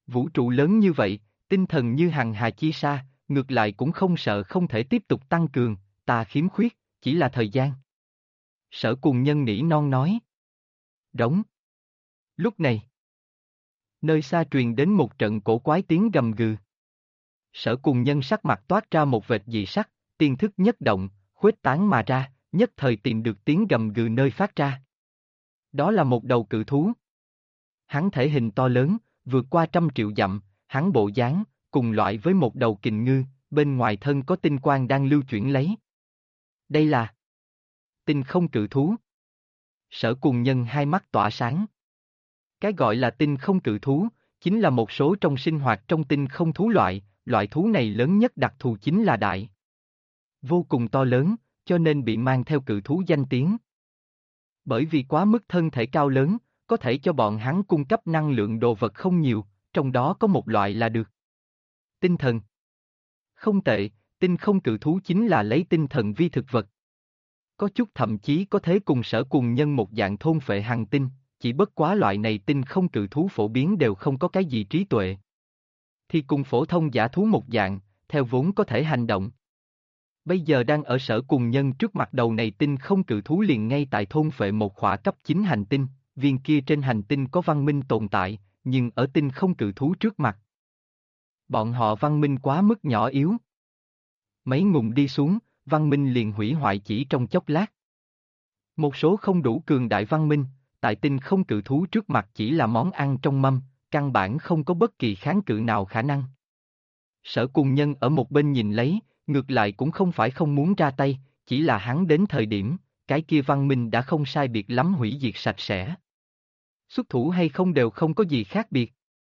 Speaker 1: Vũ trụ lớn như vậy, tinh thần như hằng hà chi sa, ngược lại cũng không sợ không thể tiếp tục tăng cường, ta khiếm khuyết, chỉ là thời gian. Sở Cùng Nhân nỉ non nói. Đóng. Lúc này, nơi xa truyền đến một trận cổ quái tiếng gầm gừ. Sở Cùng Nhân sắc mặt toát ra một vệt dị sắc, tiên thức nhất động, khuếch tán mà ra, nhất thời tìm được tiếng gầm gừ nơi phát ra. Đó là một đầu cự thú. Hắn thể hình to lớn, vượt qua 100 triệu dặm, hắn bộ dáng, cùng loại với một đầu kình ngư, bên ngoài thân có tinh quang đang lưu chuyển lấy. Đây là tinh không cự thú. Sở Cùng Nhân hai mắt tỏa sáng. Cái gọi là tinh không cự thú, chính là một số trong sinh hoạt trong tinh không thú loại thú này lớn nhất đặc thù chính là đại. Vô cùng to lớn, cho nên bị mang theo cự thú danh tiếng. Bởi vì quá mức thân thể cao lớn, có thể cho bọn hắn cung cấp năng lượng đồ vật không nhiều, trong đó có một loại là được. Tinh thần. Không tệ, tinh không cự thú chính là lấy tinh thần vi thực vật. Có chút thậm chí có thể cùng Sở Cùng Nhân một dạng thôn phệ hằng tinh, chỉ bất quá loại này tinh không cự thú phổ biến đều không có cái gì trí tuệ. Thì cùng phổ thông giả thú một dạng, theo vốn có thể hành động. Bây giờ đang ở Sở Cùng Nhân trước mặt đầu này tinh không cự thú liền ngay tại thôn phệ một khỏa cấp 9 hành tinh, viên kia trên hành tinh có văn minh tồn tại, nhưng ở tinh không cự thú trước mặt. Bọn họ văn minh quá mức nhỏ yếu. Mấy ngụm đi xuống, văn minh liền hủy hoại chỉ trong chốc lát. Một số không đủ cường đại văn minh, tại tinh không cự thú trước mặt chỉ là món ăn trong mâm, căn bản không có bất kỳ kháng cự nào khả năng. Sở Cùng Nhân ở một bên nhìn lấy, ngược lại cũng không phải không muốn ra tay, chỉ là hắn đến thời điểm, cái kia văn minh đã không sai biệt lắm hủy diệt sạch sẽ. Xuất thủ hay không đều không có gì khác biệt.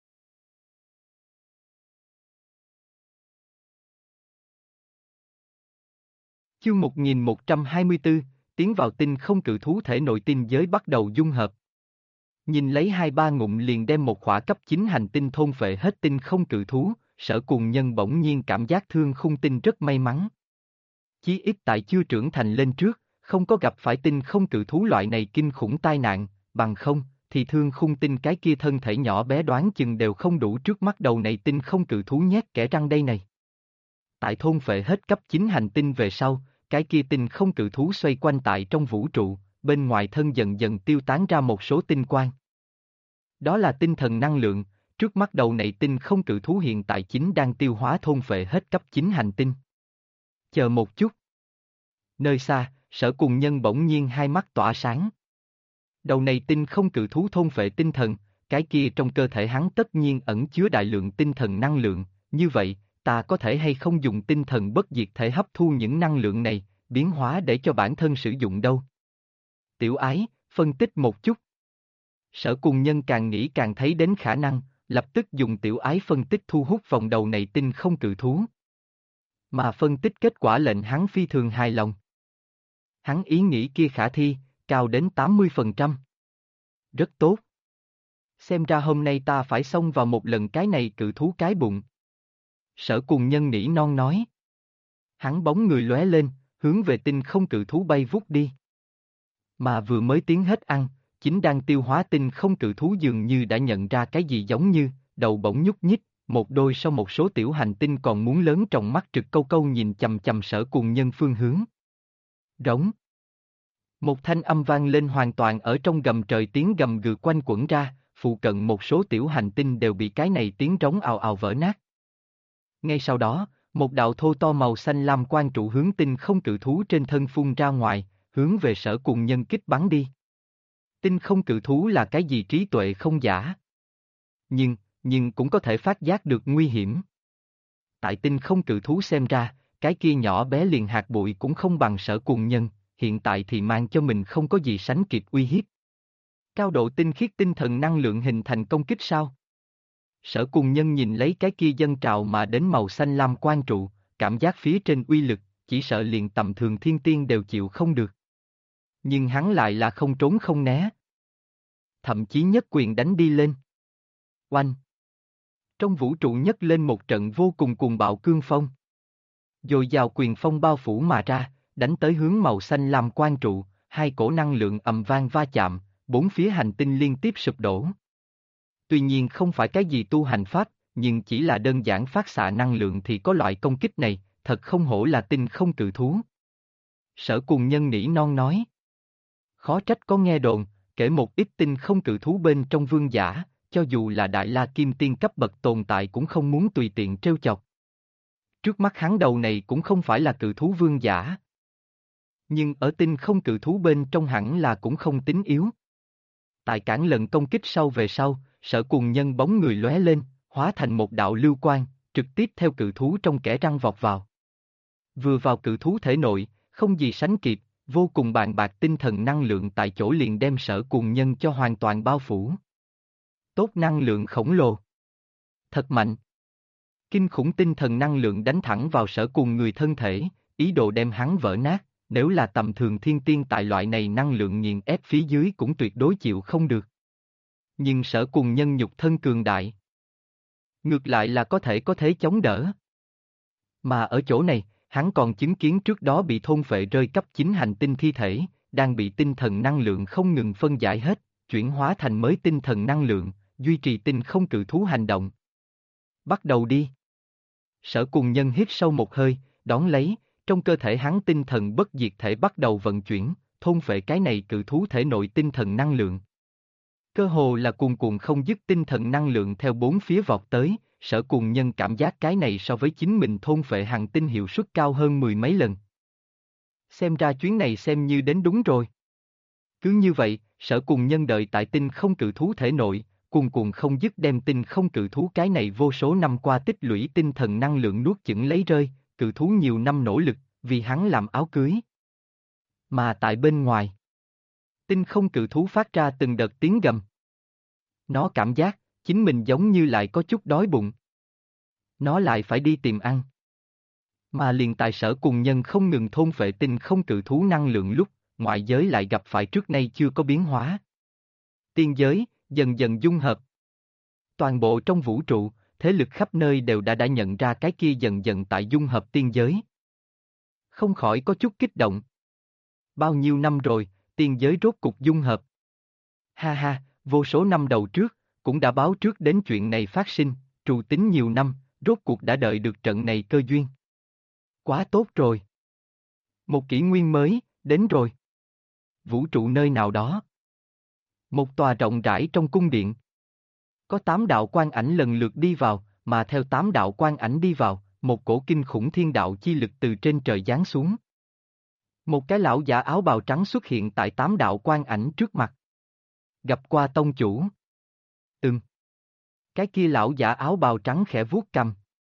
Speaker 1: Chương 1124, tiến vào tinh không cự thú thể nội tinh giới bắt đầu dung hợp. Nhìn lấy 2-3 ngụm liền đem một khỏa cấp 9 hành tinh thôn phệ hết tinh không cự thú, Sở Cùng Nhân bỗng nhiên cảm giác Thương Khung Tinh rất may mắn. Chí ít tại chưa trưởng thành lên trước, không có gặp phải tinh không cự thú loại này kinh khủng tai nạn, bằng không, thì Thương Khung Tinh cái kia thân thể nhỏ bé đoán chừng đều không đủ trước mắt đầu này tinh không cự thú nhét kẻ răng đây này. Tại thôn phệ hết cấp 9 hành tinh về sau, cái kia tinh không cự thú xoay quanh tại trong vũ trụ, bên ngoài thân dần dần tiêu tán ra một số tinh quang. Đó là tinh thần năng lượng, trước mắt đầu này tinh không cự thú hiện tại chính đang tiêu hóa thôn phệ hết cấp 9 hành tinh. Chờ một chút. Nơi xa, Sở Cùng Nhân bỗng nhiên hai mắt tỏa sáng. Đầu này tinh không cự thú thôn phệ tinh thần, cái kia trong cơ thể hắn tất nhiên ẩn chứa đại lượng tinh thần năng lượng, như vậy, ta có thể hay không dùng tinh thần bất diệt thể hấp thu những năng lượng này, biến hóa để cho bản thân sử dụng đâu? Tiểu Ái, phân tích một chút. Sở Cùng Nhân càng nghĩ càng thấy đến khả năng, lập tức dùng Tiểu Ái phân tích thu hút vòng đầu này tinh không cự thú. Mà phân tích kết quả lệnh hắn phi thường hài lòng. Hắn ý nghĩ kia khả thi, cao đến 80%. Rất tốt. Xem ra hôm nay ta phải xông vào một lần cái này cự thú cái bụng. Sở Cùng Nhân nỉ non nói. Hắn bóng người lóe lên, hướng về tinh không cự thú bay vút đi. Mà vừa mới tiến hết ăn, chính đang tiêu hóa tinh không cự thú dường như đã nhận ra cái gì giống như, đầu bỗng nhúc nhích, một đôi sau một số tiểu hành tinh còn muốn lớn trong mắt trực câu câu nhìn chằm chằm Sở Cùng Nhân phương hướng. Rống. Một thanh âm vang lên hoàn toàn ở trong gầm trời, tiếng gầm gừ quanh quẩn ra, phụ cận một số tiểu hành tinh đều bị cái này tiếng rống ào ào vỡ nát. Ngay sau đó, một đạo thô to màu xanh lam quang trụ hướng tinh không cự thú trên thân phun ra ngoài, hướng về Sở Cùng Nhân kích bắn đi. Tinh không cự thú là cái gì trí tuệ không giả. Nhưng cũng có thể phát giác được nguy hiểm. Tại tinh không cự thú xem ra, cái kia nhỏ bé liền hạt bụi cũng không bằng Sở Cùng Nhân, hiện tại thì mang cho mình không có gì sánh kịp uy hiếp. Cao độ tinh khiết tinh thần năng lượng hình thành công kích sao? Sở Cùng Nhân nhìn lấy cái kia dâng trào mà đến màu xanh lam quang trụ, cảm giác phía trên uy lực, chỉ sợ liền tầm thường thiên tiên đều chịu không được. Nhưng hắn lại là không trốn không né. Thậm chí nhất quyền đánh đi lên. Oanh! Trong vũ trụ nhấc lên một trận vô cùng cuồng bạo cương phong. Dồi dào quyền phong bao phủ mà ra, đánh tới hướng màu xanh lam quang trụ, hai cổ năng lượng ầm vang va chạm, bốn phía hành tinh liên tiếp sụp đổ. tuy nhiên không phải cái gì tu hành pháp, nhưng chỉ là đơn giản phát xạ năng lượng thì có loại công kích này, thật không hổ là tinh không cự thú. Sở Cùng Nhân nỉ non nói. Khó trách có nghe đồn, kể một ít tinh không cự thú bên trong vương giả, cho dù là Đại La Kim Tiên cấp bậc tồn tại cũng không muốn tùy tiện trêu chọc. Trước mắt hắn đầu này cũng không phải là cự thú vương giả. Nhưng ở tinh không cự thú bên trong hẳn là cũng không tính yếu. Tại cản lần công kích sau về sau, Sở Cùng Nhân bóng người lóe lên, hóa thành một đạo lưu quang, trực tiếp theo cự thú trong kẽ răng vọt vào. Vừa vào cự thú thể nội, không gì sánh kịp, vô cùng bàn bạc tinh thần năng lượng tại chỗ liền đem Sở Cùng Nhân cho hoàn toàn bao phủ. Tốt năng lượng khổng lồ. Thật mạnh. Kinh khủng tinh thần năng lượng đánh thẳng vào Sở Cùng người thân thể, ý đồ đem hắn vỡ nát, nếu là tầm thường thiên tiên tại loại này năng lượng nghiền ép phía dưới cũng tuyệt đối chịu không được. Nhưng Sở Cùng Nhân nhục thân cường đại. Ngược lại là có thể chống đỡ. Mà ở chỗ này, hắn còn chứng kiến trước đó bị thôn phệ rơi cấp 9 hành tinh thi thể, đang bị tinh thần năng lượng không ngừng phân giải hết, chuyển hóa thành mới tinh thần năng lượng, duy trì tinh không cự thú hành động. Bắt đầu đi. Sở Cùng Nhân hít sâu một hơi, đón lấy, trong cơ thể hắn tinh thần bất diệt thể bắt đầu vận chuyển, thôn phệ cái này cự thú thể nội tinh thần năng lượng. Cơ hồ là cuồn cuộn không dứt tinh thần năng lượng theo bốn phía vọt tới, Sở Cùng Nhân cảm giác cái này so với chính mình thôn phệ hành tinh hiệu suất cao hơn mười mấy lần. Xem ra chuyến này xem như đến đúng rồi. Cứ như vậy, Sở Cùng Nhân đợi tại tinh không cự thú thể nội, cuồn cuộn không dứt đem tinh không cự thú cái này vô số năm qua tích lũy tinh thần năng lượng nuốt chửng lấy rơi, cự thú nhiều năm nỗ lực, vì hắn làm áo cưới. Mà tại bên ngoài, tinh không cự thú phát ra từng đợt tiếng gầm. Nó cảm giác, chính mình giống như lại có chút đói bụng. Nó lại phải đi tìm ăn. Mà liền tại Sở Cùng Nhân không ngừng thôn phệ tinh không cự thú năng lượng lúc, ngoại giới lại gặp phải trước nay chưa có biến hóa. Tiên giới, dần dần dung hợp. Toàn bộ trong vũ trụ, thế lực khắp nơi đều đã nhận ra cái kia dần dần tại dung hợp tiên giới. Không khỏi có chút kích động. Bao nhiêu năm rồi, tiên giới rốt cục dung hợp. Ha ha, vô số năm đầu trước, cũng đã báo trước đến chuyện này phát sinh, trù tính nhiều năm, rốt cuộc đã đợi được trận này cơ duyên. Quá tốt rồi. Một kỷ nguyên mới, đến rồi. Vũ trụ nơi nào đó. Một tòa rộng rãi trong cung điện. Có 8 đạo quang ảnh lần lượt đi vào, mà theo 8 đạo quang ảnh đi vào, một cổ kinh khủng thiên đạo chi lực từ trên trời giáng xuống. Một cái lão giả áo bào trắng xuất hiện tại 8 đạo quang ảnh trước mặt. Gặp qua tông chủ. Cái kia lão giả áo bào trắng khẽ vuốt cằm.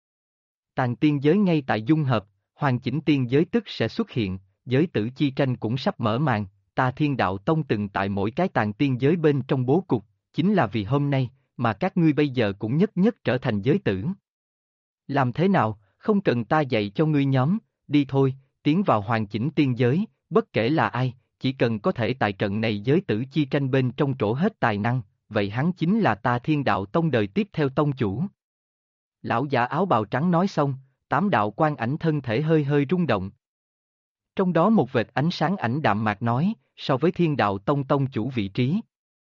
Speaker 1: Tàn tiên giới ngay tại dung hợp, hoàn chỉnh tiên giới tức sẽ xuất hiện, giới tử chi tranh cũng sắp mở màn, ta Thiên Đạo Tông từng tại mỗi cái tàn tiên giới bên trong bố cục, chính là vì hôm nay, mà các ngươi bây giờ cũng nhất nhất trở thành giới tử. Làm thế nào, không cần ta dạy cho ngươi nhóm, đi thôi, tiến vào hoàn chỉnh tiên giới, bất kể là ai, chỉ cần có thể tại trận này giới tử chi tranh bên trong trổ hết tài năng, vậy hắn chính là ta Thiên Đạo Tông đời tiếp theo tông chủ. Lão giả áo bào trắng nói xong, 8 đạo quang ảnh thân thể hơi hơi rung động. Trong đó một vệt ánh sáng ảnh đạm mạc nói, so với Thiên Đạo Tông tông chủ vị trí.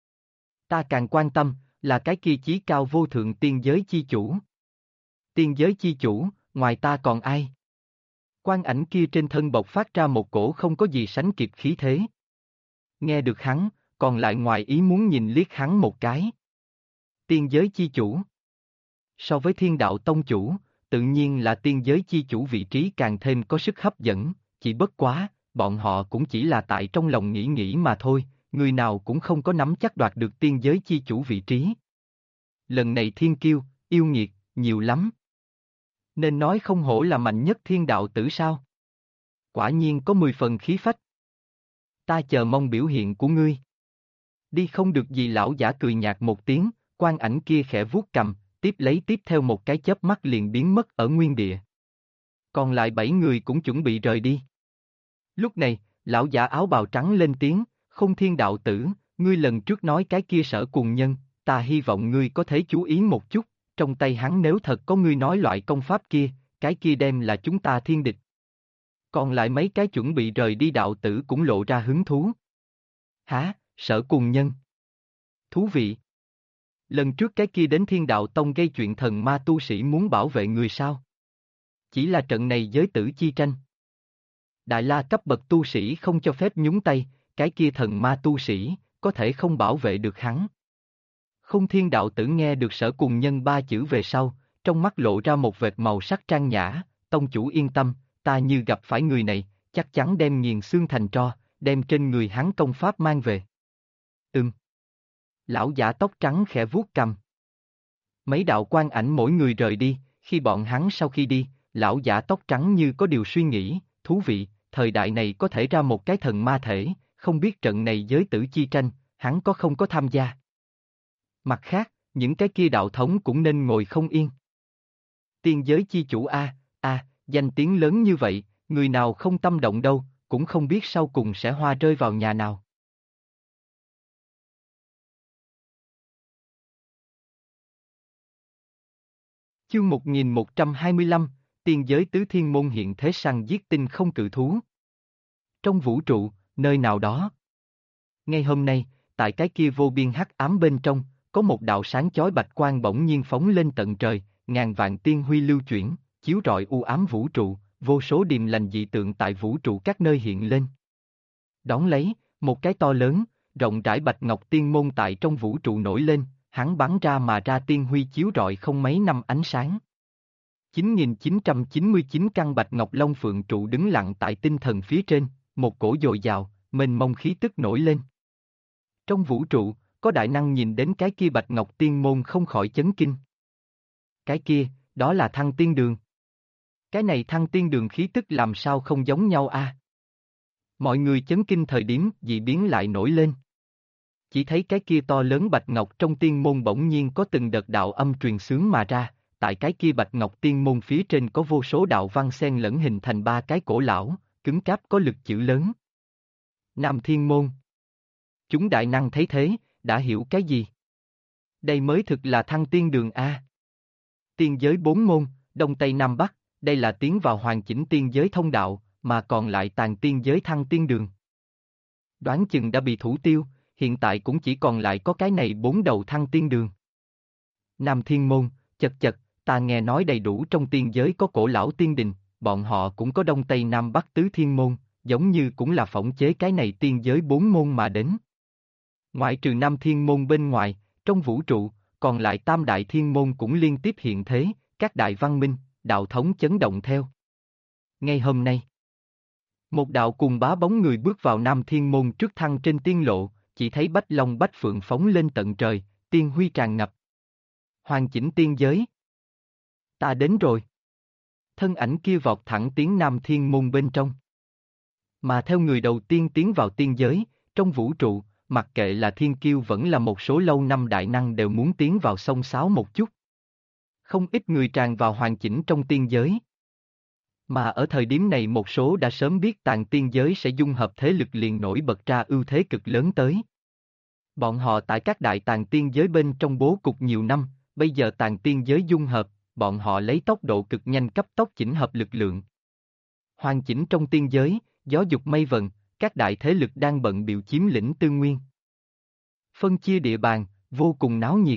Speaker 1: Ta càng quan tâm, là cái kia chí cao vô thượng tiên giới chi chủ. Tiên giới chi chủ, ngoài ta còn ai? Quang ảnh kia trên thân bộc phát ra một cổ không có gì sánh kịp khí thế. Nghe được hắn, còn lại ngoài ý muốn nhìn liếc hắn một cái. Tiên giới chi chủ. So với Thiên Đạo Tông chủ, tự nhiên là tiên giới chi chủ vị trí càng thêm có sức hấp dẫn, chỉ bất quá, bọn họ cũng chỉ là tại trong lòng nghĩ nghĩ mà thôi, người nào cũng không có nắm chắc đoạt được tiên giới chi chủ vị trí. Lần này thiên kiêu, yêu nghiệt, nhiều lắm. Nên nói không hổ là mạnh nhất thiên đạo tử sao? Quả nhiên có 10 phần khí phách. Ta chờ mong biểu hiện của ngươi. Đi không được gì lão giả cười nhạt một tiếng, quang ảnh kia khẽ vuốt cầm, tiếp theo một cái chớp mắt liền biến mất ở nguyên địa. Còn lại 7 người cũng chuẩn bị rời đi. Lúc này, lão giả áo bào trắng lên tiếng, Không Thiên đạo tử, ngươi lần trước nói cái kia Sở Cùng Nhân, ta hy vọng ngươi có thể chú ý một chút, trong tay hắn nếu thật có ngươi nói loại công pháp kia, cái kia đem là chúng ta thiên địch. Còn lại mấy cái chuẩn bị rời đi đạo tử cũng lộ ra hứng thú. Hả, Sở Cùng Nhân? Thú vị. Lần trước cái kia đến Thiên Đạo Tông gây chuyện thần ma tu sĩ muốn bảo vệ người sao? Chỉ là trận này giới tử chi tranh. Đại la cấp bậc tu sĩ không cho phép nhúng tay, cái kia thần ma tu sĩ, có thể không bảo vệ được hắn. Không Thiên đạo tử nghe được Sở Cùng Nhân ba chữ về sau, trong mắt lộ ra một vệt màu sắc trang nhã, tông chủ yên tâm, ta như gặp phải người này, chắc chắn đem nghiền xương thành tro, đem trên người hắn công pháp mang về. Lão giả tóc trắng khẽ vuốt cằm. Mấy đạo quan ảnh mỗi người rời đi, khi bọn hắn sau khi đi, lão giả tóc trắng như có điều suy nghĩ, thú vị, thời đại này có thể ra một cái thần ma thể, không biết trận này giới tử chi tranh, hắn có không có tham gia. Mặt khác, những cái kia đạo thống cũng nên ngồi không yên. Tiên giới chi chủ danh tiếng lớn như vậy, người nào không tâm động đâu, cũng không biết sau cùng sẽ hoa rơi vào nhà nào. Chương 1125, tiên giới tứ thiên môn hiện thế săn giết tinh không cự thú. Trong vũ trụ, nơi nào đó. Ngay hôm nay, tại cái kia vô biên hắc ám bên trong, có một đạo sáng chói bạch quang bỗng nhiên phóng lên tận trời, ngàn vạn tiên huy lưu chuyển, chiếu rọi u ám vũ trụ, vô số điềm lành dị tượng tại vũ trụ các nơi hiện lên. Đón lấy, một cái to lớn, rộng rãi bạch ngọc tiên môn tại trong vũ trụ nổi lên, hắn bắn ra mà ra tiên huy chiếu rọi không mấy năm ánh sáng. 9999 căn bạch ngọc long phượng trụ đứng lặng tại tinh thần phía trên, một cổ dồi dào, mênh mông khí tức nổi lên. Trong vũ trụ, có đại năng nhìn đến cái kia bạch ngọc tiên môn không khỏi chấn kinh. Cái kia, đó là thăng tiên đường. Cái này thăng tiên đường khí tức làm sao không giống nhau a? Mọi người chấn kinh thời điểm dị biến lại nổi lên. Chỉ thấy cái kia to lớn bạch ngọc trong tiên môn bỗng nhiên có từng đợt đạo âm truyền xướng mà ra, tại cái kia bạch ngọc tiên môn phía trên có vô số đạo văn xen lẫn hình thành ba cái cổ lão, cứng cáp có lực chữ lớn. Nam Thiên Môn. Chúng đại năng thấy thế, đã hiểu cái gì? Đây mới thực là thăng tiên đường a. Tiên giới 4 môn, Đông Tây Nam Bắc, đây là tiến vào hoàn chỉnh tiên giới thông đạo, mà còn lại tàn tiên giới thăng tiên đường. Đoán chừng đã bị thủ tiêu, hiện tại cũng chỉ còn lại có cái này 4 đầu thăng tiên đường. Nam Thiên Môn, chật chật, ta nghe nói đầy đủ trong tiên giới có cổ lão tiên đình, bọn họ cũng có Đông Tây Nam Bắc tứ thiên môn, giống như cũng là phỏng chế cái này tiên giới 4 môn mà đến. Ngoại trừ Nam Thiên Môn bên ngoài, trong vũ trụ, còn lại tam đại thiên môn cũng liên tiếp hiện thế, các đại văn minh, đạo thống chấn động theo. Ngay hôm nay, một đạo cùng bá bóng người bước vào Nam Thiên Môn trước thăng trên tiên lộ, chỉ thấy bách long bách phượng phóng lên tận trời, tiên huy tràn ngập. Hoàn chỉnh tiên giới. Ta đến rồi. Thân ảnh kia vọt thẳng tiến Nam Thiên Môn bên trong. Mà theo người đầu tiên tiến vào tiên giới, trong vũ trụ, mặc kệ là thiên kiêu vẫn là một số lâu năm đại năng đều muốn tiến vào xông xáo một chút. Không ít người tràn vào hoàn chỉnh trong tiên giới. Mà ở thời điểm này một số đã sớm biết tàn tiên giới sẽ dung hợp thế lực liền nổi bật ra ưu thế cực lớn tới. Bọn họ tại các đại tàn tiên giới bên trong bố cục nhiều năm, bây giờ tàn tiên giới dung hợp, bọn họ lấy tốc độ cực nhanh cấp tốc chỉnh hợp lực lượng. Hoàn chỉnh trong tiên giới, gió dục mây vần, các đại thế lực đang bận biểu chiếm lĩnh tư nguyên. Phân chia địa bàn, vô cùng náo nhiệt.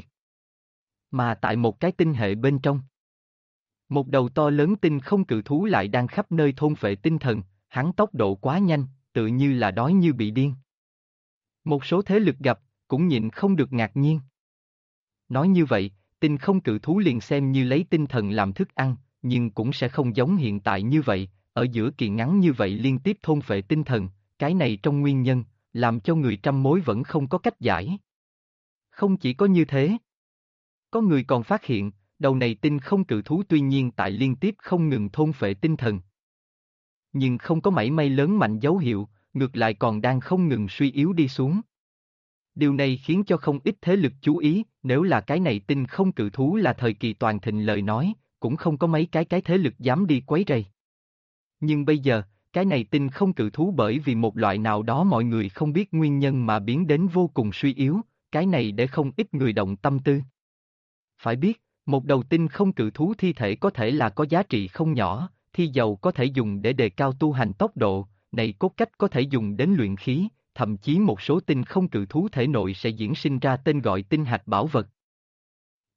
Speaker 1: Mà tại một cái tinh hệ bên trong, một đầu to lớn tinh không cự thú lại đang khắp nơi thôn phệ tinh thần, hắn tốc độ quá nhanh, tự như là đói như bị điên. Một số thế lực gặp, cũng nhịn không được ngạc nhiên. Nói như vậy, tinh không cự thú liền xem như lấy tinh thần làm thức ăn, nhưng cũng sẽ không giống hiện tại như vậy, ở giữa kỳ ngắn như vậy liên tiếp thôn phệ tinh thần, cái này trong nguyên nhân, làm cho người trăm mối vẫn không có cách giải. Không chỉ có như thế, có người còn phát hiện, đầu này tinh không cự thú tuy nhiên tại liên tiếp không ngừng thôn phệ tinh thần, nhưng không có mảy may lớn mạnh dấu hiệu, ngược lại còn đang không ngừng suy yếu đi xuống. Điều này khiến cho không ít thế lực chú ý, nếu là cái này tinh không cự thú là thời kỳ toàn thịnh lời nói, cũng không có mấy cái thế lực dám đi quấy rầy. Nhưng bây giờ, cái này tinh không cự thú bởi vì một loại nào đó mọi người không biết nguyên nhân mà biến đến vô cùng suy yếu, cái này để không ít người động tâm tư. Phải biết, một đầu tinh không cự thú thi thể có thể là có giá trị không nhỏ, thi dầu có thể dùng để đề cao tu hành tốc độ, này cốt cách có thể dùng đến luyện khí, thậm chí một số tinh không cự thú thể nội sẽ diễn sinh ra tên gọi tinh hạch bảo vật.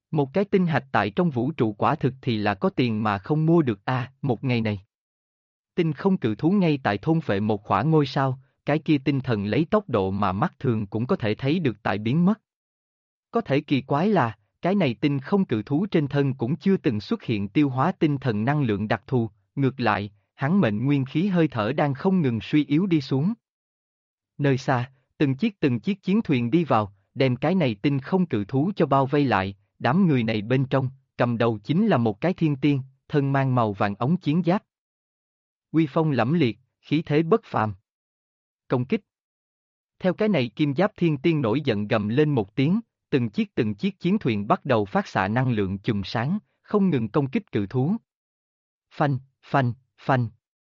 Speaker 1: Một cái tinh hạch tại trong vũ trụ quả thực thì là có tiền mà không mua được một ngày này. Tinh không cự thú ngay tại thôn phệ một khỏa ngôi sao, cái kia tinh thần lấy tốc độ mà mắt thường cũng có thể thấy được tại biến mất. Có thể kỳ quái là, cái này tinh không cự thú trên thân cũng chưa từng xuất hiện tiêu hóa tinh thần năng lượng đặc thù, ngược lại, hắn mệnh nguyên khí hơi thở đang không ngừng suy yếu đi xuống. Nơi xa, từng chiếc chiến thuyền đi vào, đem cái này tinh không cự thú cho bao vây lại, đám người này bên trong, cầm đầu chính là một cái thiên tiên, thân mang màu vàng ống chiến giáp. Uy phong lẫm liệt, khí thế bất phàm. Công kích. Theo cái này kim giáp thiên tiên nổi giận gầm lên một tiếng, từng chiếc chiến thuyền bắt đầu phát xạ năng lượng chùm sáng, không ngừng công kích cự thú. Phanh, phanh, phanh.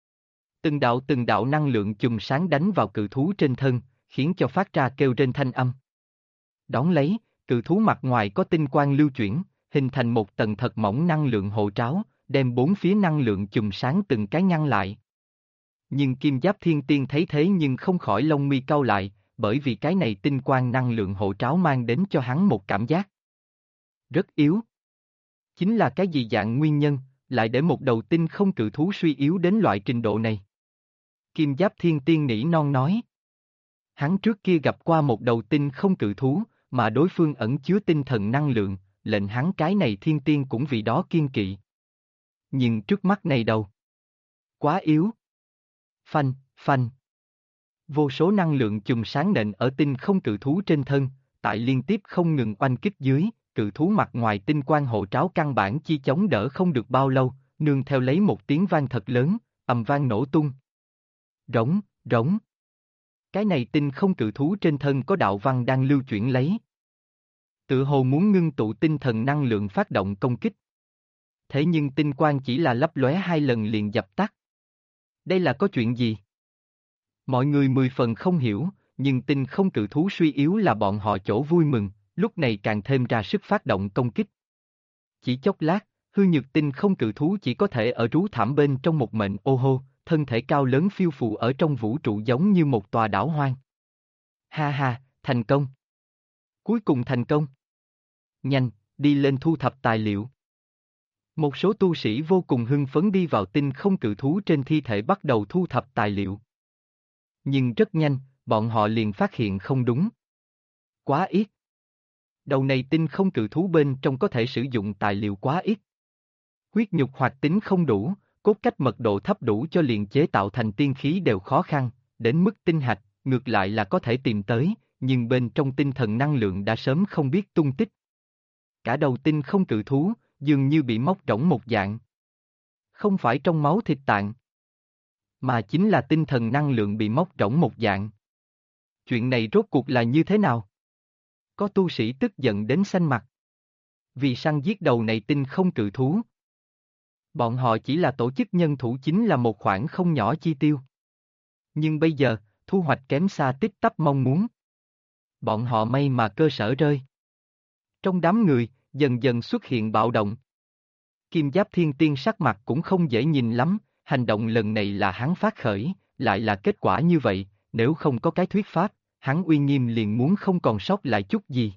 Speaker 1: Từng đạo năng lượng chùm sáng đánh vào cự thú trên thân, khiến cho phát ra kêu rên thanh âm. Đón lấy, cự thú mặt ngoài có tinh quang lưu chuyển, hình thành một tầng thật mỏng năng lượng hộ tráo, đem bốn phía năng lượng chùm sáng từng cái ngăn lại. Nhưng kim giáp thiên tiên thấy thế nhưng không khỏi lông mi cau lại, bởi vì cái này tinh quang năng lượng hộ tráo mang đến cho hắn một cảm giác rất yếu. Chính là cái gì dạng nguyên nhân, lại để một đầu tinh không cự thú suy yếu đến loại trình độ này? Kim giáp thiên tiên nỉ non nói. Hắn trước kia gặp qua một đầu tinh không cự thú, mà đối phương ẩn chứa tinh thần năng lượng, lệnh hắn cái này thiên tiên cũng vì đó kiên kỵ. Nhưng trước mắt này đâu? Quá yếu. Phanh, phanh. Vô số năng lượng chùm sáng nện ở tinh không cự thú trên thân, tại liên tiếp không ngừng oanh kích dưới, cự thú mặt ngoài tinh quang hộ tráo căn bản chi chống đỡ không được bao lâu, nương theo lấy một tiếng vang thật lớn, ầm vang nổ tung. Rống, rống. Cái này tinh không cự thú trên thân có đạo văn đang lưu chuyển lấy. Tự hồ muốn ngưng tụ tinh thần năng lượng phát động công kích. Thế nhưng tinh quang chỉ là lấp lóe 2 lần liền dập tắt. Đây là có chuyện gì? Mọi người 10 phần không hiểu, nhưng tinh không cự thú suy yếu là bọn họ chỗ vui mừng, lúc này càng thêm ra sức phát động công kích. Chỉ chốc lát, hư nhược tinh không cự thú chỉ có thể ở trú thảm bên trong một mệnh ô hô, thân thể cao lớn phiêu phù ở trong vũ trụ giống như một tòa đảo hoang. Ha ha, thành công. Cuối cùng thành công. Nhanh, đi lên thu thập tài liệu. Một số tu sĩ vô cùng hưng phấn đi vào tinh không cự thú trên thi thể bắt đầu thu thập tài liệu. Nhưng rất nhanh, bọn họ liền phát hiện không đúng. Quá ít. Đầu này tinh không cự thú bên trong có thể sử dụng tài liệu quá ít. Huyết nhục hoạt tính không đủ, cốt cách mật độ thấp đủ cho liền chế tạo thành tiên khí đều khó khăn, đến mức tinh hạch, ngược lại là có thể tìm tới, nhưng bên trong tinh thần năng lượng đã sớm không biết tung tích. Cả đầu tinh không cự thú, dường như bị móc rỗng một dạng. Không phải trong máu thịt tạng, mà chính là tinh thần năng lượng bị móc rỗng một dạng. Chuyện này rốt cuộc là như thế nào? Có tu sĩ tức giận đến xanh mặt. Vì săn giết đầu này tinh không cự thú. Bọn họ chỉ là tổ chức nhân thủ chính là một khoản không nhỏ chi tiêu. Nhưng bây giờ, thu hoạch kém xa tích tắp mong muốn. Bọn họ may mà cơ sở rơi. Trong đám người, dần dần xuất hiện bạo động. Kim Giáp Thiên Tiên sắc mặt cũng không dễ nhìn lắm, hành động lần này là hắn phát khởi, lại là kết quả như vậy, nếu không có cái thuyết pháp, hắn uy nghiêm liền muốn không còn sót lại chút gì.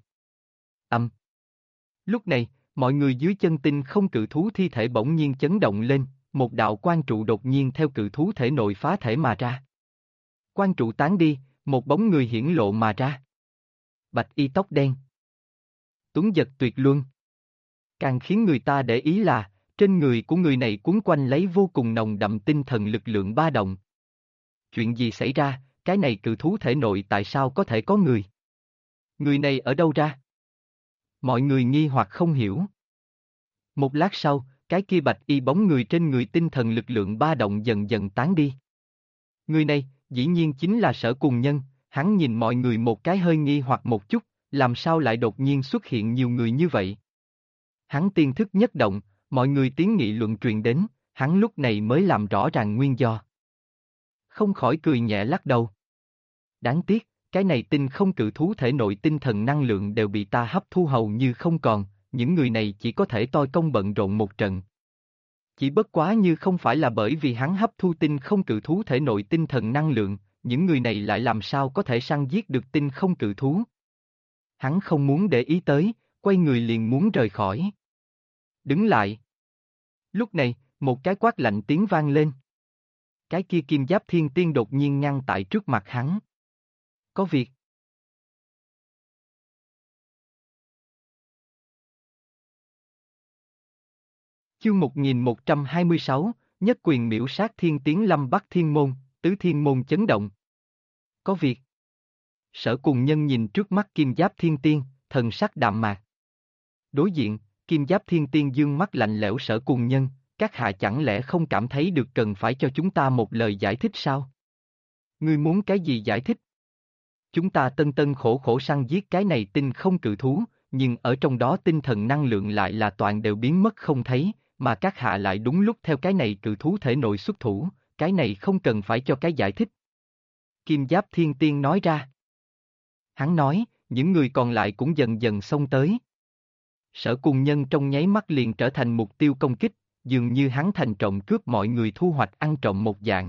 Speaker 1: Lúc này, mọi người dưới chân tinh không cự thú thi thể bỗng nhiên chấn động lên, một đạo quang trụ đột nhiên theo cự thú thể nội phá thể mà ra. Quang trụ tán đi, một bóng người hiển lộ mà ra. Bạch y tóc đen. Tuấn giật tuyệt luân. Càng khiến người ta để ý là, trên người của người này cuốn quanh lấy vô cùng nồng đậm tinh thần lực lượng ba động. Chuyện gì xảy ra, cái này cự thú thể nội tại sao có thể có người? Người này ở đâu ra? Mọi người nghi hoặc không hiểu. Một lát sau, cái kia bạch y bóng người trên người tinh thần lực lượng ba động dần dần tán đi. Người này, dĩ nhiên chính là Sở Cùng Nhân, hắn nhìn mọi người một cái hơi nghi hoặc một chút, làm sao lại đột nhiên xuất hiện nhiều người như vậy? Hắn tiên thức nhất động, mọi người tiếng nghị luận truyền đến, hắn lúc này mới làm rõ ràng nguyên do. Không khỏi cười nhẹ lắc đầu. Đáng tiếc, cái này tinh không cự thú thể nội tinh thần năng lượng đều bị ta hấp thu hầu như không còn, những người này chỉ có thể toi công bận rộn một trận. Chỉ bất quá như không phải là bởi vì hắn hấp thu tinh không cự thú thể nội tinh thần năng lượng, những người này lại làm sao có thể săn giết được tinh không cự thú. Hắn không muốn để ý tới, quay người liền muốn rời khỏi. Đứng lại. Lúc này, một cái quát lạnh tiếng vang lên. Cái kia Kim Giáp Thiên Tiên đột nhiên ngăn tại trước mặt hắn. Có việc. Chương 1126, Nhất quyền miễu sát Thiên Tiến Lâm Bắc Thiên Môn, Tứ Thiên Môn chấn động. Có việc. Sở Cùng Nhân nhìn trước mắt Kim Giáp Thiên Tiên, thần sắc đạm mạc. Đối diện, Kim Giáp Thiên Tiên dương mắt lạnh lẽo Sở Cùng Nhân, các hạ chẳng lẽ không cảm thấy được cần phải cho chúng ta một lời giải thích sao? Ngươi muốn cái gì giải thích? Chúng ta tân tân khổ khổ săn giết cái này tinh không cự thú, nhưng ở trong đó tinh thần năng lượng lại là toàn đều biến mất không thấy, mà các hạ lại đúng lúc theo cái này cự thú thể nội xuất thủ, cái này không cần phải cho cái giải thích. Kim Giáp Thiên Tiên nói ra. Hắn nói, những người còn lại cũng dần dần xông tới. Sở Cùng Nhân trong nháy mắt liền trở thành mục tiêu công kích, dường như hắn thành trộm cướp mọi người thu hoạch ăn trộm một dạng.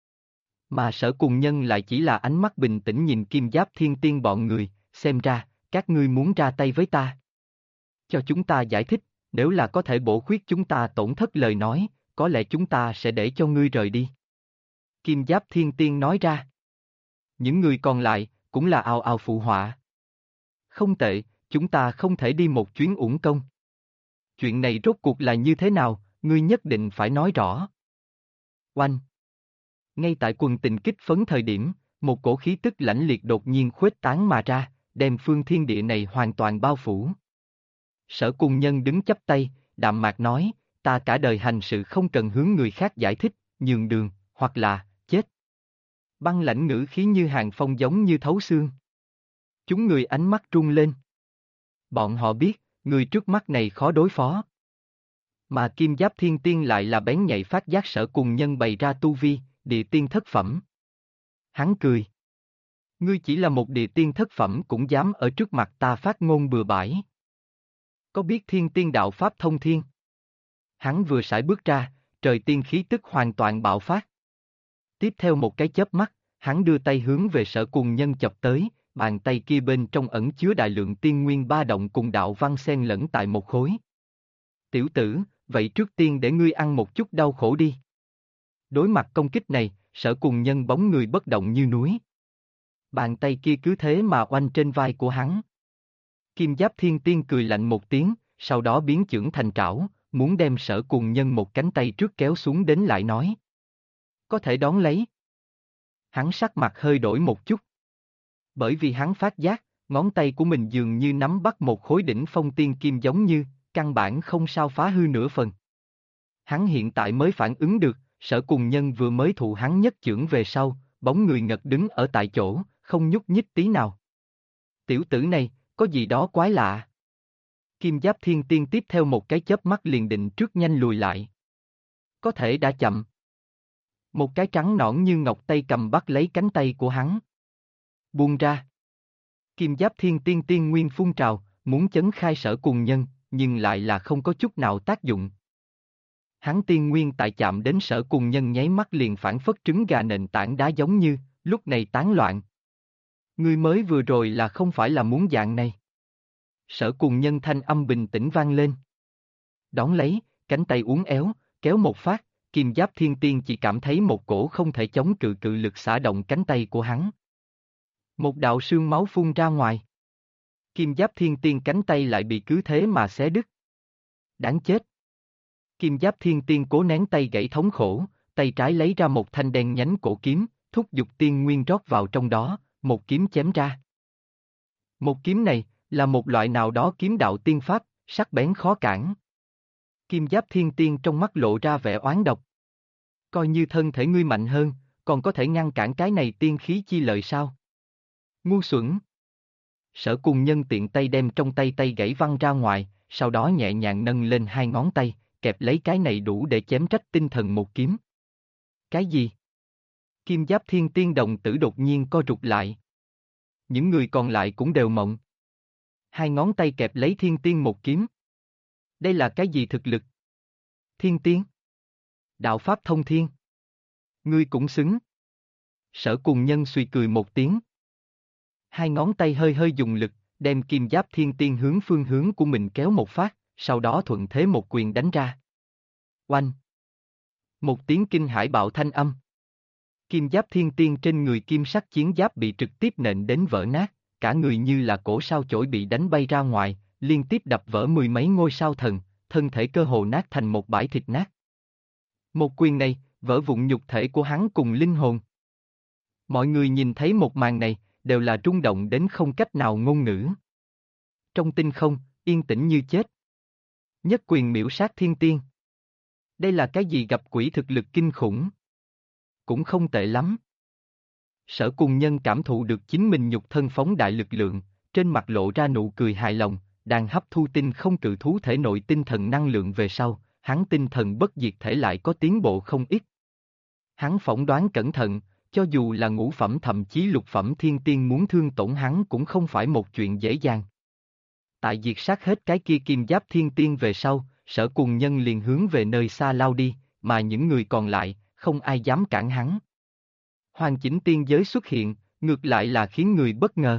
Speaker 1: Mà Sở Cùng Nhân lại chỉ là ánh mắt bình tĩnh nhìn Kim Giáp Thiên Tiên bọn người, xem ra, các ngươi muốn ra tay với ta. Cho chúng ta giải thích, nếu là có thể bổ khuyết chúng ta tổn thất lời nói, có lẽ chúng ta sẽ để cho ngươi rời đi. Kim Giáp Thiên Tiên nói ra. Những người còn lại, cũng là ào ào phụ họa. Không tệ, chúng ta không thể đi một chuyến uổng công. Chuyện này rốt cuộc là như thế nào, ngươi nhất định phải nói rõ. Oanh! Ngay tại quần tình kích phấn thời điểm, một cổ khí tức lãnh liệt đột nhiên khuếch tán mà ra, đem phương thiên địa này hoàn toàn bao phủ. Sở Cùng Nhân đứng chắp tay, đạm mạc nói, ta cả đời hành sự không cần hướng người khác giải thích, nhường đường, hoặc là, chết. Băng lãnh ngữ khí như hàng phong giống như thấu xương. Chúng người ánh mắt rung lên. Bọn họ biết, người trước mắt này khó đối phó. Mà Kim Giáp Thiên Tiên lại là bén nhạy phát giác Sở Cùng Nhân bày ra tu vi, địa tiên thất phẩm. Hắn cười. Ngươi chỉ là một địa tiên thất phẩm cũng dám ở trước mặt ta phát ngôn bừa bãi. Có biết thiên tiên đạo pháp thông thiên? Hắn vừa sải bước ra, trời tiên khí tức hoàn toàn bạo phát. Tiếp theo một cái chớp mắt, hắn đưa tay hướng về Sở Cùng Nhân chập tới, bàn tay kia bên trong ẩn chứa đại lượng tiên nguyên ba động cùng đạo văn xen lẫn tại một khối. Tiểu tử, vậy trước tiên để ngươi ăn một chút đau khổ đi. Đối mặt công kích này, Sở Cùng Nhân bóng người bất động như núi. Bàn tay kia cứ thế mà oanh trên vai của hắn. Kim Giáp Thiên Tiên cười lạnh một tiếng, sau đó biến chưởng thành trảo, muốn đem Sở Cùng Nhân một cánh tay trước kéo xuống đến lại nói. Có thể đón lấy. Hắn sắc mặt hơi đổi một chút. Bởi vì hắn phát giác, ngón tay của mình dường như nắm bắt một khối đỉnh phong tiên kim giống như, căn bản không sao phá hư nửa phần. Hắn hiện tại mới phản ứng được, Sở Cùng Nhân vừa mới thụ hắn nhất chưởng về sau, bóng người ngật đứng ở tại chỗ, không nhúc nhích tí nào. Tiểu tử này, có gì đó quái lạ. Kim Giáp Thiên Tiên tiếp theo một cái chớp mắt liền định trước nhanh lùi lại. Có thể đã chậm. Một cái trắng nõn như ngọc tay cầm bắt lấy cánh tay của hắn. Buông ra. Kim Giáp Thiên Tiên tiên nguyên phun trào, muốn chấn khai Sở Cùng Nhân, nhưng lại là không có chút nào tác dụng. Hắn tiên nguyên tại chạm đến Sở Cùng Nhân nháy mắt liền phản phất trứng gà nền tảng đá giống như, lúc này tán loạn. Ngươi mới vừa rồi là không phải là muốn dạng này. Sở Cùng Nhân thanh âm bình tĩnh vang lên. Đón lấy, cánh tay uốn éo, kéo một phát, Kim Giáp Thiên Tiên chỉ cảm thấy một cổ không thể chống cự cự lực xả động cánh tay của hắn. Một đạo sương máu phun ra ngoài. Kim Giáp Thiên Tiên cánh tay lại bị cứ thế mà xé đứt. Đáng chết. Kim Giáp Thiên Tiên cố nén tay gãy thống khổ, tay trái lấy ra một thanh đen nhánh cổ kiếm, thúc giục tiên nguyên rót vào trong đó, một kiếm chém ra. Một kiếm này, là một loại nào đó kiếm đạo tiên pháp, sắc bén khó cản. Kim Giáp Thiên Tiên trong mắt lộ ra vẻ oán độc. Coi như thân thể ngươi mạnh hơn, còn có thể ngăn cản cái này tiên khí chi lợi sao? Ngu xuẩn. Sở Cùng Nhân tiện tay đem trong tay tay gãy văng ra ngoài, sau đó nhẹ nhàng nâng lên hai ngón tay, kẹp lấy cái này đủ để chém rách tinh thần một kiếm. Cái gì? Kim Giáp Thiên Tiên đồng tử đột nhiên co rụt lại. Những người còn lại cũng đều mộng. Hai ngón tay kẹp lấy Thiên Tiên một kiếm. Đây là cái gì thực lực? Thiên Tiên? Đạo Pháp thông thiên? Ngươi cũng xứng. Sở Cùng Nhân suy cười một tiếng. Hai ngón tay hơi hơi dùng lực, đem kim giáp thiên tiên hướng phương hướng của mình kéo một phát, sau đó thuận thế một quyền đánh ra. Oanh! Một tiếng kinh hải bạo thanh âm. Kim giáp thiên tiên trên người kim sắc chiến giáp bị trực tiếp nện đến vỡ nát, cả người như là cổ sao chổi bị đánh bay ra ngoài, liên tiếp đập vỡ mười mấy ngôi sao thần, thân thể cơ hồ nát thành một bãi thịt nát. Một quyền này, vỡ vụn nhục thể của hắn cùng linh hồn. Mọi người nhìn thấy một màn này, đều là rung động đến không cách nào ngôn ngữ. Trong tinh không, yên tĩnh như chết. Nhất quyền miểu sát thiên tiên. Đây là cái gì gặp quỷ thực lực kinh khủng? Cũng không tệ lắm. Sở Cùng Nhân cảm thụ được chính mình nhục thân phóng đại lực lượng, trên mặt lộ ra nụ cười hài lòng, đang hấp thu tinh không cự thú thể nội tinh thần năng lượng về sau, hắn tinh thần bất diệt thể lại có tiến bộ không ít. Hắn phỏng đoán cẩn thận, cho dù là ngũ phẩm thậm chí lục phẩm thiên tiên muốn thương tổn hắn cũng không phải một chuyện dễ dàng. Tại diệt sát hết cái kia kim giáp thiên tiên về sau, Sở Cùng Nhân liền hướng về nơi xa lao đi, mà những người còn lại, không ai dám cản hắn. Hoàn chỉnh tiên giới xuất hiện, ngược lại là khiến người bất ngờ.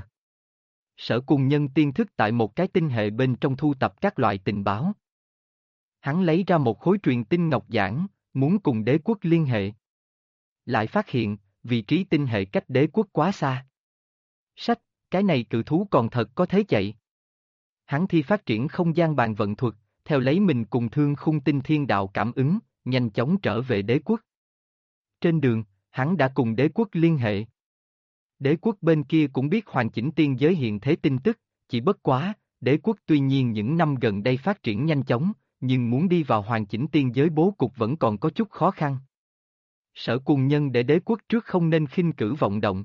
Speaker 1: Sở Cùng Nhân tiên thức tại một cái tinh hệ bên trong thu tập các loại tình báo. Hắn lấy ra một khối truyền tinh ngọc giản, muốn cùng đế quốc liên hệ. Lại phát hiện, vị trí tinh hệ cách đế quốc quá xa. Sách, cái này cự thú còn thật có thế chạy. Hắn thi phát triển không gian bàn vận thuật, theo lấy mình cùng Thương Khung Tinh Thiên Đạo cảm ứng, nhanh chóng trở về đế quốc. Trên đường, hắn đã cùng đế quốc liên hệ. Đế quốc bên kia cũng biết hoàn chỉnh tiên giới hiện thế tin tức, chỉ bất quá, đế quốc tuy nhiên những năm gần đây phát triển nhanh chóng, nhưng muốn đi vào hoàn chỉnh tiên giới bố cục vẫn còn có chút khó khăn. Sở Cùng Nhân để đế quốc trước không nên khinh cử vọng động.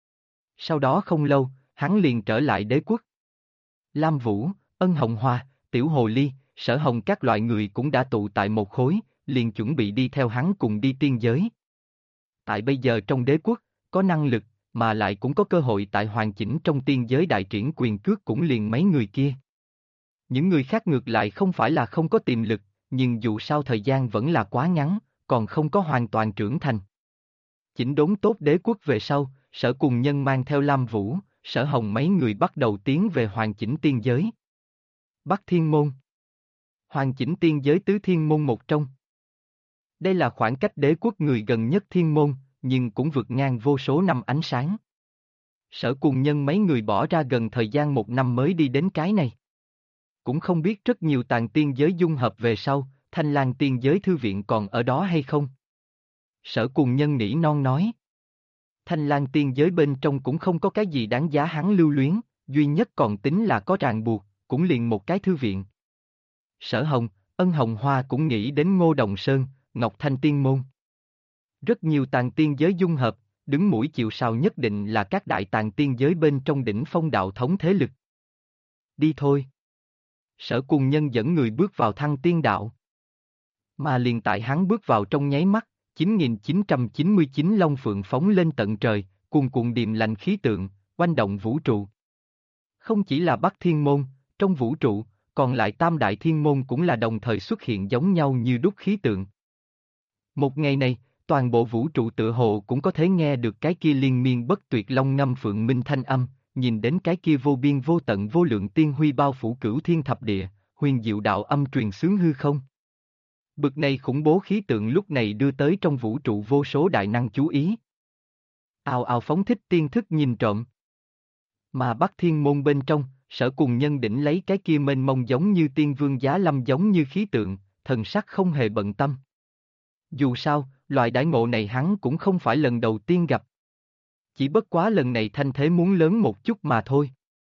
Speaker 1: Sau đó không lâu, hắn liền trở lại đế quốc. Lam Vũ, Ân Hồng Hoa, Tiểu Hồ Ly, Sở Hồng các loại người cũng đã tụ tại một khối, liền chuẩn bị đi theo hắn cùng đi tiên giới. Tại bây giờ trong đế quốc, có năng lực, mà lại cũng có cơ hội tại hoàn chỉnh trong tiên giới đại triển quyền cước cũng liền mấy người kia. Những người khác ngược lại không phải là không có tiềm lực, nhưng dù sao thời gian vẫn là quá ngắn, còn không có hoàn toàn trưởng thành. Chỉnh đốn tốt đế quốc về sau, Sở Cùng Nhân mang theo Lam Vũ, Sở Hồng mấy người bắt đầu tiến về hoàn chỉnh tiên giới. Bắc Thiên Môn. Hoàn chỉnh tiên giới tứ thiên môn một trong. Đây là khoảng cách đế quốc người gần nhất thiên môn, nhưng cũng vượt ngang vô số năm ánh sáng. Sở Cùng Nhân mấy người bỏ ra gần thời gian một năm mới đi đến cái này. Cũng không biết rất nhiều tàn tiên giới dung hợp về sau, Thanh Lang tiên giới thư viện còn ở đó hay không? Sở Cùng Nhân nỉ non nói. Thanh Lang tiên giới bên trong cũng không có cái gì đáng giá hắn lưu luyến, duy nhất còn tính là có ràng buộc, cũng liền một cái thư viện. Sở Hồng, Ân Hồng Hoa cũng nghĩ đến Ngô Đồng Sơn, Ngọc Thanh Tiên Môn. Rất nhiều tàn tiên giới dung hợp, đứng mũi chịu sào nhất định là các đại tàn tiên giới bên trong đỉnh phong đạo thống thế lực. Đi thôi. Sở Cùng Nhân dẫn người bước vào Thăng Tiên Đạo. Mà liền tại hắn bước vào trong nháy mắt, 9999 long phượng phóng lên tận trời, cuồn cuộn điềm lành khí tượng, oanh động vũ trụ. Không chỉ là Bắc Thiên Môn, trong vũ trụ, còn lại Tam Đại Thiên Môn cũng là đồng thời xuất hiện giống nhau như đúc khí tượng. Một ngày này, toàn bộ vũ trụ tựa hồ cũng có thể nghe được cái kia liên miên bất tuyệt long ngâm phượng minh thanh âm, nhìn đến cái kia vô biên vô tận vô lượng tiên huy bao phủ cửu thiên thập địa, huyền diệu đạo âm truyền xướng hư không. Bực này khủng bố khí tượng lúc này đưa tới trong vũ trụ vô số đại năng chú ý. Ào ào phóng thích tiên thức nhìn trộm. Mà Bắc Thiên Môn bên trong, Sở Cùng Nhân đỉnh lấy cái kia mênh mông giống như tiên vương giá lâm giống như khí tượng, thần sắc không hề bận tâm. Dù sao, loại đãi ngộ này hắn cũng không phải lần đầu tiên gặp. Chỉ bất quá lần này thanh thế muốn lớn một chút mà thôi.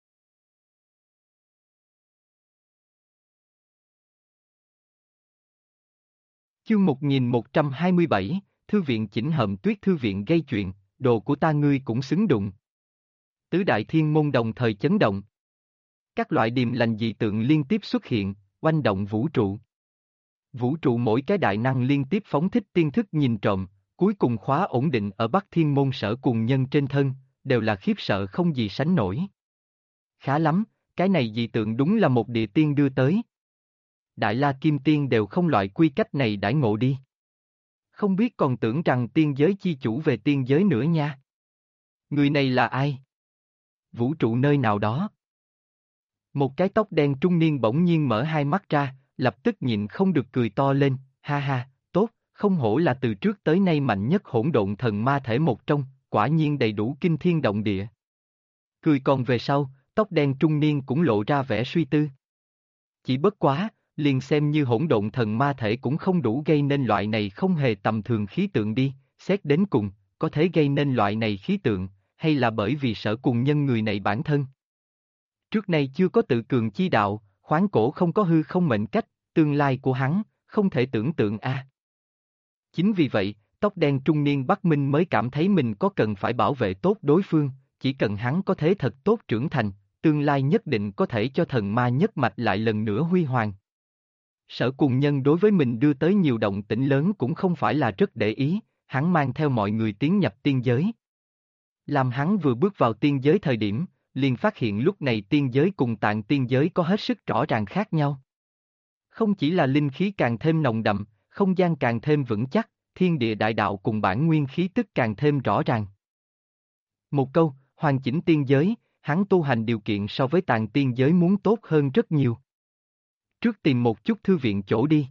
Speaker 1: Chương 1127, Thư viện Chỉnh Hậm Tuyết Thư viện gây chuyện, đồ của ta ngươi cũng xứng đụng. Tứ đại thiên môn đồng thời chấn động. Các loại điềm lành dị tượng liên tiếp xuất hiện, oanh động vũ trụ. Vũ trụ mỗi cái đại năng liên tiếp phóng thích tiên thức nhìn trộm, cuối cùng khóa ổn định ở Bắc Thiên Môn Sở Cùng Nhân trên thân, đều là khiếp sợ không gì sánh nổi. Khá lắm, cái này dị tượng đúng là một địa tiên đưa tới. Đại La Kim Tiên đều không loại quy cách này đãi ngộ đi. Không biết còn tưởng rằng tiên giới chi chủ về tiên giới nữa nha. Người này là ai? Vũ trụ nơi nào đó? Một cái tóc đen trung niên bỗng nhiên mở hai mắt ra, lập tức nhịn không được cười to lên, ha ha, tốt, không hổ là từ trước tới nay mạnh nhất hỗn độn thần ma thể một trong, quả nhiên đầy đủ kinh thiên động địa. Cười còn về sau, tóc đen trung niên cũng lộ ra vẻ suy tư. Chỉ bất quá, liền xem như hỗn độn thần ma thể cũng không đủ gây nên loại này không hề tầm thường khí tượng đi, xét đến cùng, có thể gây nên loại này khí tượng, hay là bởi vì Sở Cùng Nhân người này bản thân. Trước nay chưa có tự cường chi đạo, khoáng cổ không có hư không mệnh cách, tương lai của hắn, không thể tưởng tượng a. Chính vì vậy, tóc đen trung niên Bắc Minh mới cảm thấy mình có cần phải bảo vệ tốt đối phương, chỉ cần hắn có thế thật tốt trưởng thành, tương lai nhất định có thể cho thần ma nhất mạch lại lần nữa huy hoàng. Sở Cùng Nhân đối với mình đưa tới nhiều động tĩnh lớn cũng không phải là rất để ý, hắn mang theo mọi người tiến nhập tiên giới. Làm hắn vừa bước vào tiên giới thời điểm, liền phát hiện lúc này tiên giới cùng tạng tiên giới có hết sức rõ ràng khác nhau. Không chỉ là linh khí càng thêm nồng đậm, không gian càng thêm vững chắc, thiên địa đại đạo cùng bản nguyên khí tức càng thêm rõ ràng. Một câu, hoàn chỉnh tiên giới, hắn tu hành điều kiện so với tạng tiên giới muốn tốt hơn rất nhiều. Trước tìm một chút thư viện chỗ đi.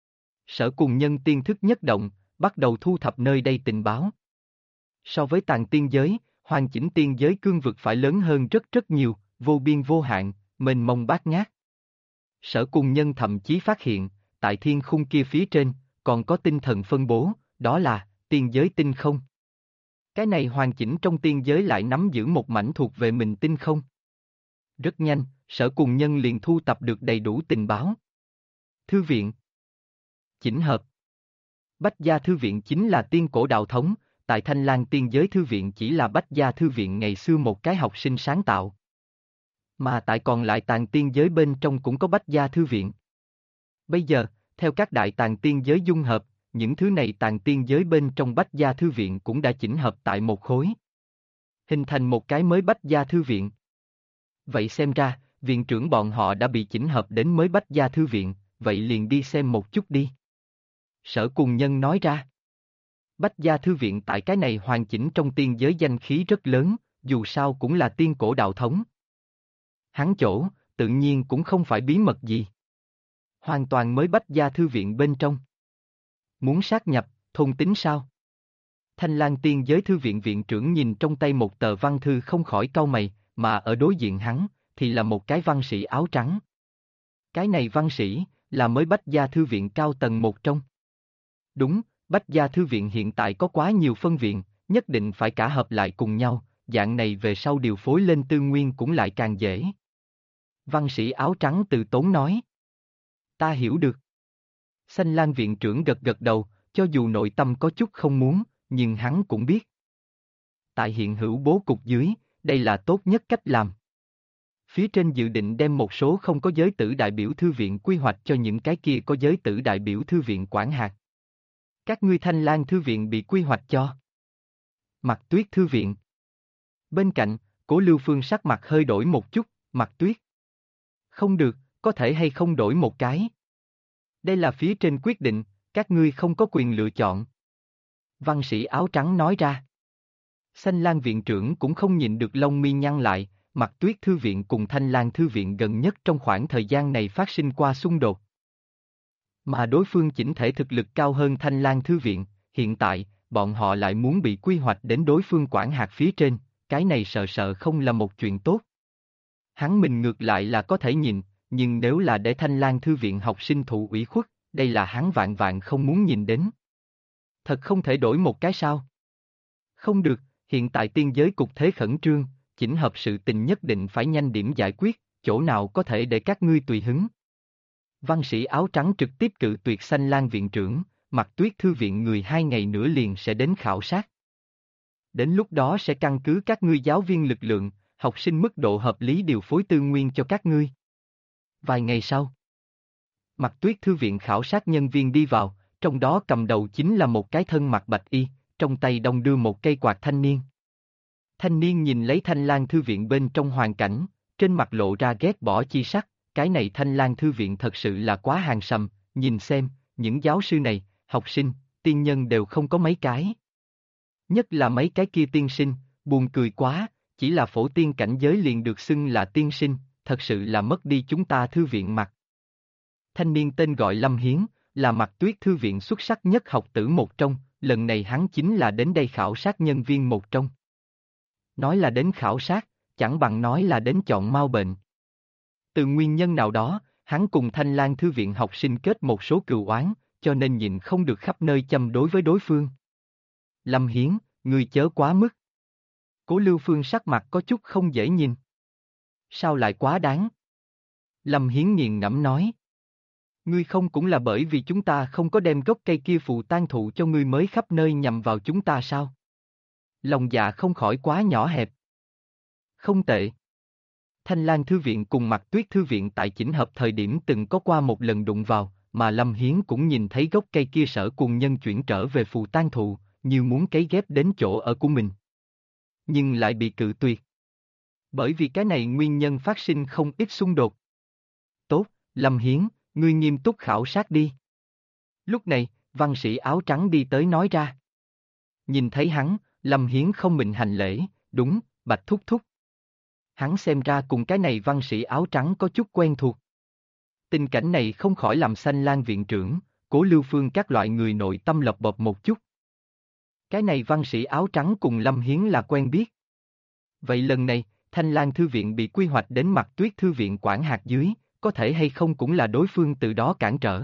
Speaker 1: Sở Cùng Nhân tiên thức nhất động, bắt đầu thu thập nơi đây tình báo. So với tạng tiên giới, hoàn chỉnh tiên giới cương vực phải lớn hơn rất rất nhiều, vô biên vô hạn, mênh mông bát ngát. Sở Cùng Nhân thậm chí phát hiện, tại thiên khung kia phía trên, còn có tinh thần phân bố, đó là tiên giới tinh không. Cái này hoàn chỉnh trong tiên giới lại nắm giữ một mảnh thuộc về mình tinh không. Rất nhanh, Sở Cùng Nhân liền thu tập được đầy đủ tình báo. Thư viện. Chỉnh hợp. Bách Gia Thư viện chính là tiên cổ đạo thống, tại Thanh Lang tiên giới thư viện chỉ là Bách Gia Thư viện ngày xưa một cái học sinh sáng tạo. Mà tại còn lại tạng tiên giới bên trong cũng có Bách Gia Thư viện. Bây giờ, theo các đại tạng tiên giới dung hợp, những thứ này tạng tiên giới bên trong Bách Gia Thư viện cũng đã chỉnh hợp tại một khối. Hình thành một cái mới Bách Gia Thư viện. Vậy xem ra, viện trưởng bọn họ đã bị chỉnh hợp đến mới Bách Gia Thư viện, vậy liền đi xem một chút đi. Sở Cùng Nhân nói ra. Bách Gia Thư viện tại cái này hoàn chỉnh trong tiên giới danh khí rất lớn, dù sao cũng là tiên cổ đạo thống. Hắn chỗ, tự nhiên cũng không phải bí mật gì. Hoàn toàn mới Bách Gia Thư viện bên trong. Muốn sát nhập, thôn tính sao? Thanh Lang tiên giới thư viện viện trưởng nhìn trong tay một tờ văn thư không khỏi cau mày, mà ở đối diện hắn, thì là một cái văn sĩ áo trắng. Cái này văn sĩ, là mới Bách Gia Thư viện cao tầng một trong. Đúng, Bách Gia Thư viện hiện tại có quá nhiều phân viện, nhất định phải cả hợp lại cùng nhau, dạng này về sau điều phối lên tư nguyên cũng lại càng dễ. Văn sĩ áo trắng từ tốn nói. Ta hiểu được. Xanh Lang viện trưởng gật gật đầu, cho dù nội tâm có chút không muốn, nhưng hắn cũng biết. Tại hiện hữu bố cục dưới, đây là tốt nhất cách làm. Phía trên dự định đem một số không có giới tử đại biểu thư viện quy hoạch cho những cái kia có giới tử đại biểu thư viện quản hạt. Các ngươi Thanh Lang Thư viện bị quy hoạch cho Mặc Tuyết Thư viện. Bên cạnh, Cố Lưu Phương sắc mặt hơi đổi một chút, Mặc Tuyết. Không được, có thể hay không đổi một cái. Đây là phía trên quyết định, các ngươi không có quyền lựa chọn. Văn sĩ áo trắng nói ra. Xanh Lang viện trưởng cũng không nhìn được lông mi nhăn lại, Mặc Tuyết Thư viện cùng Thanh Lang Thư viện gần nhất trong khoảng thời gian này phát sinh qua xung đột. Mà đối phương chỉnh thể thực lực cao hơn Thanh Lang Thư viện, hiện tại, bọn họ lại muốn bị quy hoạch đến đối phương quản hạt phía trên, cái này sợ sợ không là một chuyện tốt. Hắn mình ngược lại là có thể nhìn, nhưng nếu là để Thanh Lang Thư viện học sinh thụ ủy khuất, đây là hắn vạn vạn không muốn nhìn đến. Thật không thể đổi một cái sao? Không được, hiện tại tiên giới cục thế khẩn trương, chỉnh hợp sự tình nhất định phải nhanh điểm giải quyết, chỗ nào có thể để các ngươi tùy hứng. Văn sĩ áo trắng trực tiếp cự tuyệt Xanh Lang viện trưởng, Mặc Tuyết Thư viện người 2 ngày nữa liền sẽ đến khảo sát. Đến lúc đó sẽ căn cứ các ngươi giáo viên lực lượng, học sinh mức độ hợp lý điều phối tư nguyên cho các ngươi. Vài ngày sau, Mặc Tuyết Thư viện khảo sát nhân viên đi vào, trong đó cầm đầu chính là một cái thân mặc bạch y, trong tay đong đưa một cây quạt thanh niên. Thanh niên nhìn lấy Thanh Lang Thư viện bên trong hoàn cảnh, trên mặt lộ ra ghét bỏ chi sắc, cái này Thanh Lang Thư viện thật sự là quá hàng sầm, nhìn xem, những giáo sư này, học sinh, tiên nhân đều không có mấy cái. Nhất là mấy cái kia tiên sinh, buồn cười quá, chỉ là phổ tiên cảnh giới liền được xưng là tiên sinh, thật sự là mất đi chúng ta thư viện Mạc. Thanh niên tên gọi Lâm Hiến, là Mạc Tuyết thư viện xuất sắc nhất học tử một trong, lần này hắn chính là đến đây khảo sát nhân viên một trong. Nói là đến khảo sát, chẳng bằng nói là đến chọn mau bệnh. Từ nguyên nhân nào đó, hắn cùng Thanh Lang thư viện học sinh kết một số cừu oán, cho nên nhịn không được khắp nơi châm đối với đối phương. Lâm Hiến, ngươi chớ quá mức. Cố Lưu Phương sắc mặt có chút không dễ nhìn. Sao lại quá đáng? Lâm Hiến nghiền ngẫm nói. Ngươi không cũng là bởi vì chúng ta không có đem gốc cây kia phù tang thụ cho ngươi mới khắp nơi nhằm vào chúng ta sao? Lòng dạ không khỏi quá nhỏ hẹp. Không tệ. Thanh Lang thư viện cùng Mạc Tuyết thư viện tại chỉnh hợp thời điểm từng có qua một lần đụng vào, mà Lâm Hiến cũng nhìn thấy gốc cây kia sở cùng nhân chuyển trở về phù tang thụ, như muốn cấy ghép đến chỗ ở của mình. Nhưng lại bị cự tuyệt. Bởi vì cái này nguyên nhân phát sinh không ít xung đột. Tốt, Lâm Hiến, ngươi nghiêm túc khảo sát đi. Lúc này, văn sĩ áo trắng đi tới nói ra. Nhìn thấy hắn, Lâm Hiến không mình hành lễ, đúng, Bạch thúc thúc. Hắn xem ra cùng cái này văn sĩ áo trắng có chút quen thuộc. Tình cảnh này không khỏi làm Thanh Lang viện trưởng, Cố Lưu Phương các loại người nội tâm lộc bộc một chút. Cái này văn sĩ áo trắng cùng Lâm Hiến là quen biết. Vậy lần này, Thanh Lang thư viện bị quy hoạch đến Mạc Tuyết thư viện quản hạt dưới, có thể hay không cũng là đối phương từ đó cản trở.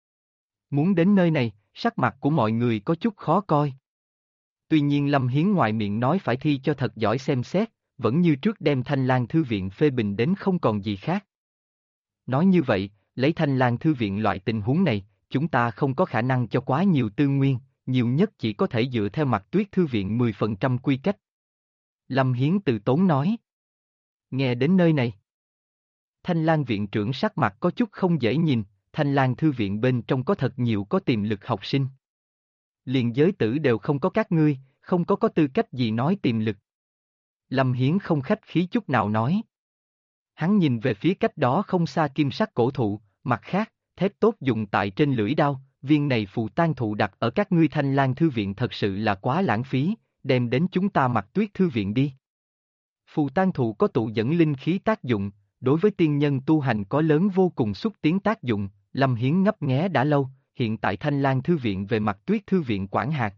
Speaker 1: Muốn đến nơi này, sắc mặt của mọi người có chút khó coi. Tuy nhiên Lâm Hiến ngoài miệng nói phải thi cho thật giỏi xem xét, vẫn như trước đem Thanh Lang thư viện phê bình đến không còn gì khác. Nói như vậy, lấy Thanh Lang thư viện loại tình huống này, chúng ta không có khả năng cho quá nhiều tư nguyên, nhiều nhất chỉ có thể dựa theo Mạc Tuyết thư viện 10% quy cách. Lâm Hiến từ tốn nói. Nghe đến nơi này, Thanh Lang viện trưởng sắc mặt có chút không dễ nhìn, Thanh Lang thư viện bên trong có thật nhiều có tiềm lực học sinh. Liền giới tử đều không có các ngươi, không có tư cách gì nói tiềm lực. Lâm Hiến không khách khí chút nào nói. Hắn nhìn về phía cách đó không xa kim sắc cổ thụ, mặt khác, thép tốt dùng tại trên lưỡi đao, viên này phù tang thụ đặt ở các ngươi Thanh Lang thư viện thật sự là quá lãng phí, đem đến chúng ta Mạc Tuyết thư viện đi. Phù tang thụ có tụ dẫn linh khí tác dụng, đối với tiên nhân tu hành có lớn vô cùng xúc tiến tác dụng, Lâm Hiến ngấp nghé đã lâu, hiện tại Thanh Lang thư viện về Mạc Tuyết thư viện quản hạt.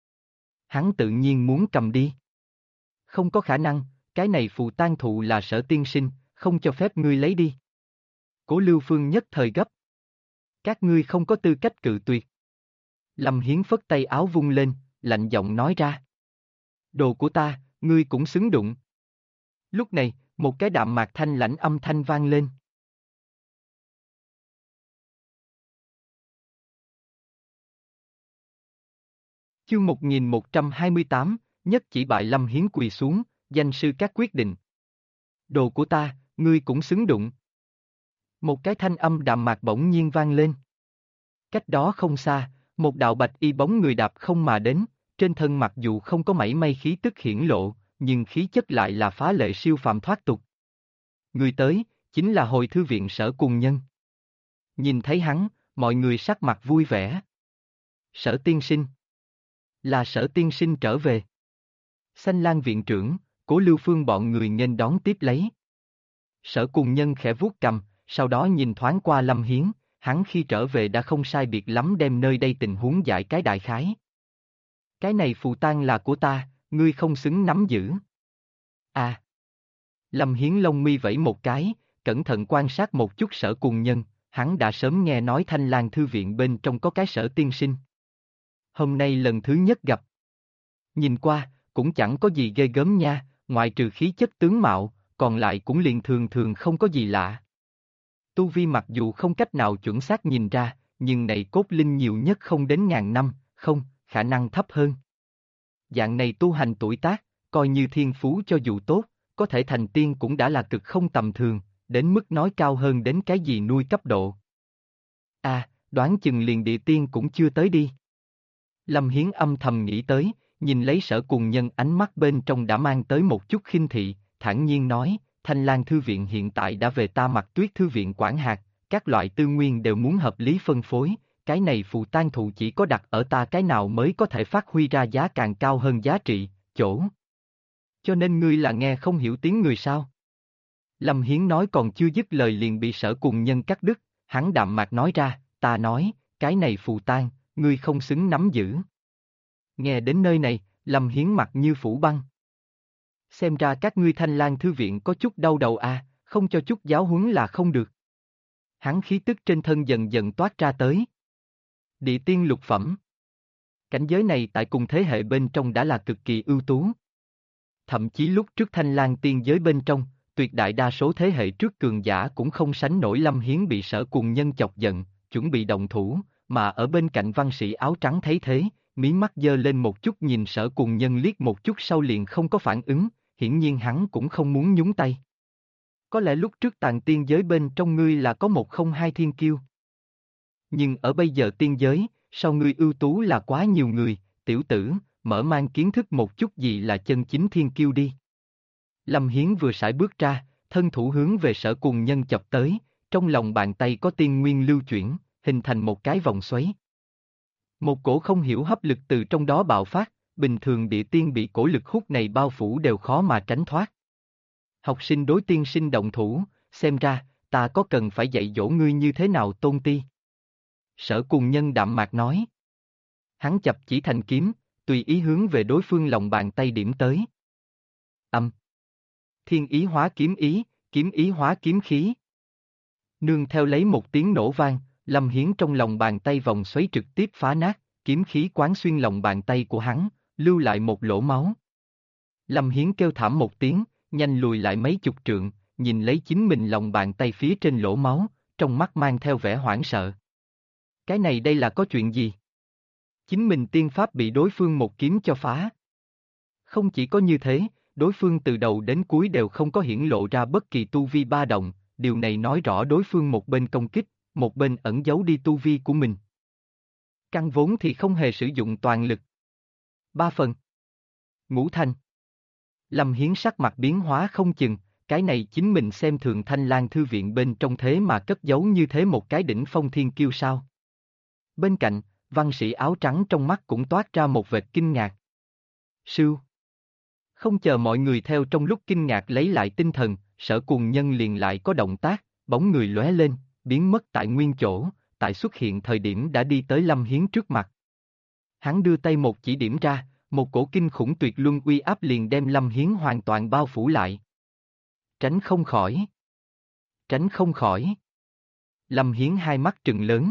Speaker 1: Hắn tự nhiên muốn cầm đi. Không có khả năng, cái này phù tang thụ là Sở tiên sinh, không cho phép ngươi lấy đi. Cố Lưu Phương nhất thời gấp. Các ngươi không có tư cách cự tuyệt. Lâm Hiến phất tay áo vung lên, lạnh giọng nói ra. Đồ của ta, ngươi cũng xứng đụng. Lúc này, một cái đạm mạc thanh lãnh âm thanh vang lên. Chương 1128, nhất chỉ bại Lâm Hiến quỳ xuống, danh sư các quyết định. Đồ của ta, ngươi cũng xứng đụng. Một cái thanh âm đạm mạc bỗng nhiên vang lên. Cách đó không xa, một đạo bạch y bóng người đạp không mà đến, trên thân mặc dù không có mảy may khí tức hiển lộ, nhưng khí chất lại là phá lệ siêu phàm thoát tục. Người tới, chính là Hồi thư viện Sở Cùng Nhân. Nhìn thấy hắn, mọi người sắc mặt vui vẻ. Sở tiên sinh. Là Sở tiên sinh trở về. Thanh Lang viện trưởng, Cố Lưu Phương bọn người nghênh đón tiếp lấy. Sở Cùng Nhân khẽ vuốt cằm, sau đó nhìn thoáng qua Lâm Hiến, hắn khi trở về đã không sai biệt lắm đem nơi đây tình huống giải cái đại khái. Cái này phù tang là của ta, ngươi không xứng nắm giữ. À. Lâm Hiến lông mi vẫy một cái, cẩn thận quan sát một chút Sở Cùng Nhân, hắn đã sớm nghe nói Thanh Lang thư viện bên trong có cái Sở tiên sinh. Hôm nay lần thứ nhất gặp. Nhìn qua, cũng chẳng có gì ghê gớm nha, ngoại trừ khí chất tướng mạo, còn lại cũng liền thường thường không có gì lạ. Tu vi mặc dù không cách nào chuẩn xác nhìn ra, nhưng này cốt linh nhiều nhất không đến 1000 năm, không, khả năng thấp hơn. Dạng này tu hành tuổi tác, coi như thiên phú cho dù tốt, có thể thành tiên cũng đã là cực không tầm thường, đến mức nói cao hơn đến cái gì nuôi cấp độ. À, đoán chừng liền địa tiên cũng chưa tới đi. Lâm Hiến âm thầm nghĩ tới, nhìn lấy Sở Cùng Nhân ánh mắt bên trong đã mang tới một chút khinh thị, thản nhiên nói, Thanh Lang thư viện hiện tại đã về ta Mạc Tuyết thư viện quản hạt, các loại tư nguyên đều muốn hợp lý phân phối, cái này phù tang thụ chỉ có đặt ở ta cái nào mới có thể phát huy ra giá càng cao hơn giá trị, chỗ. Cho nên ngươi là nghe không hiểu tiếng người sao? Lâm Hiến nói còn chưa dứt lời liền bị Sở Cùng Nhân cắt đứt, hắn đạm mạc nói ra, ta nói, cái này phù tang, ngươi không xứng nắm giữ. Nghe đến nơi này, Lâm Hiến mặt như phủ băng. Xem ra các ngươi Thanh Lang thư viện có chút đau đầu à, không cho chút giáo huấn là không được. Hắn khí tức trên thân dần dần toát ra tới. Địa tiên lục phẩm. Cảnh giới này tại cùng thế hệ bên trong đã là cực kỳ ưu tú. Thậm chí lúc trước Thanh Lang tiên giới bên trong, tuyệt đại đa số thế hệ trước cường giả cũng không sánh nổi. Lâm Hiến bị Sở Cùng Nhân chọc giận, chuẩn bị động thủ, mà ở bên cạnh văn sĩ áo trắng thấy thế, mí mắt giơ lên một chút nhìn Sở Cùng Nhân liếc một chút sau liền không có phản ứng, hiển nhiên hắn cũng không muốn nhúng tay. Có lẽ lúc trước tàng tiên giới bên trong ngươi là có một không hai thiên kiêu. Nhưng ở bây giờ tiên giới, sau ngươi ưu tú là quá nhiều người, tiểu tử, mở mang kiến thức một chút gì là chân chính thiên kiêu đi. Lâm Hiến vừa sải bước ra, thân thủ hướng về Sở Cùng Nhân chập tới, trong lòng bàn tay có tiên nguyên lưu chuyển, hình thành một cái vòng xoáy. Một cổ không hiểu hấp lực từ trong đó bạo phát, bình thường địa tiên bị cổ lực hút này bao phủ đều khó mà tránh thoát. Học sinh đối tiên sinh động thủ, xem ra, ta có cần phải dạy dỗ ngươi như thế nào tôn ti. Sở Cùng Nhân đạm mạc nói. Hắn chập chỉ thành kiếm, tùy ý hướng về đối phương lòng bàn tay điểm tới. Âm. Thiên ý hóa kiếm ý hóa kiếm khí. Nương theo lấy một tiếng nổ vang, Lâm Hiến trong lòng bàn tay vòng xoáy trực tiếp phá nát, kiếm khí quán xuyên lòng bàn tay của hắn, lưu lại một lỗ máu. Lâm Hiến kêu thảm một tiếng, nhanh lùi lại mấy chục trượng, nhìn lấy chính mình lòng bàn tay phía trên lỗ máu, trong mắt mang theo vẻ hoảng sợ. Cái này đây là có chuyện gì? Chính mình tiên pháp bị đối phương một kiếm cho phá. Không chỉ có như thế, đối phương từ đầu đến cuối đều không có hiển lộ ra bất kỳ tu vi ba động, điều này nói rõ đối phương một bên công kích, một bên ẩn giấu đi tu vi của mình. Căn vốn thì không hề sử dụng toàn lực. 3 phần. Ngũ thành. Lâm Hiến sắc mặt biến hóa không chừng, cái này chính mình xem thường Thanh Lang thư viện bên trong thế mà cất giấu như thế một cái đỉnh phong thiên kiêu sao. Bên cạnh, văn sĩ áo trắng trong mắt cũng toát ra một vệt kinh ngạc. Sưu. Không chờ mọi người theo trong lúc kinh ngạc lấy lại tinh thần, Sở Cùng Nhân liền lại có động tác, bóng người lóe lên, biến mất tại nguyên chỗ, tại xuất hiện thời điểm đã đi tới Lâm Hiến trước mặt. Hắn đưa tay một chỉ điểm ra, một cổ kinh khủng tuyệt luân uy áp liền đem Lâm Hiến hoàn toàn bao phủ lại. Tránh không khỏi. Tránh không khỏi. Lâm Hiến hai mắt trừng lớn.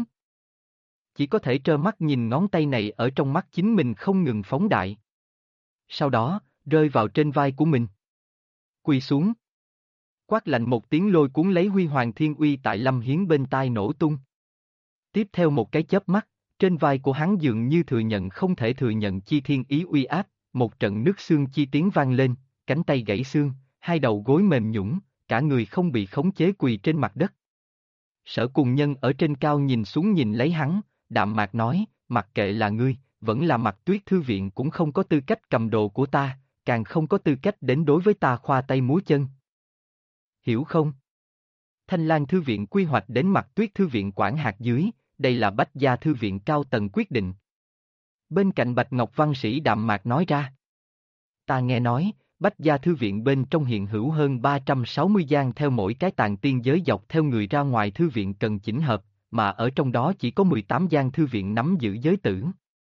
Speaker 1: Chỉ có thể trơ mắt nhìn ngón tay này ở trong mắt chính mình không ngừng phóng đại. Sau đó, rơi vào trên vai của mình. Quỳ xuống. Quát lạnh một tiếng lôi cuốn lấy huy hoàng thiên uy tại Lâm Hiến bên tai nổ tung. Tiếp theo một cái chớp mắt, trên vai của hắn dường như thừa nhận không thể thừa nhận chi thiên ý uy áp, một trận nứt xương chi tiếng vang lên, cánh tay gãy xương, hai đầu gối mềm nhũn, cả người không bị khống chế quỳ trên mặt đất. Sở Cùng Nhân ở trên cao nhìn xuống nhìn lấy hắn, đạm mạc nói, mặc kệ là ngươi, vẫn là Mặc Tuyết thư viện cũng không có tư cách cầm đồ của ta, càng không có tư cách đến đối với ta khoa tay múa chân. Hiểu không? Thanh Lang thư viện quy hoạch đến Mặc Tuyết thư viện quản hạt dưới, đây là Bách Gia thư viện cao tầng quyết định. Bên cạnh Bạch Ngọc văn sĩ đạm mạc nói ra. Ta nghe nói, Bách Gia thư viện bên trong hiện hữu hơn 360 gian theo mỗi cái tàng tiên giới dọc theo người ra ngoài thư viện cần chỉnh hợp, mà ở trong đó chỉ có 18 gian thư viện nắm giữ giới tử.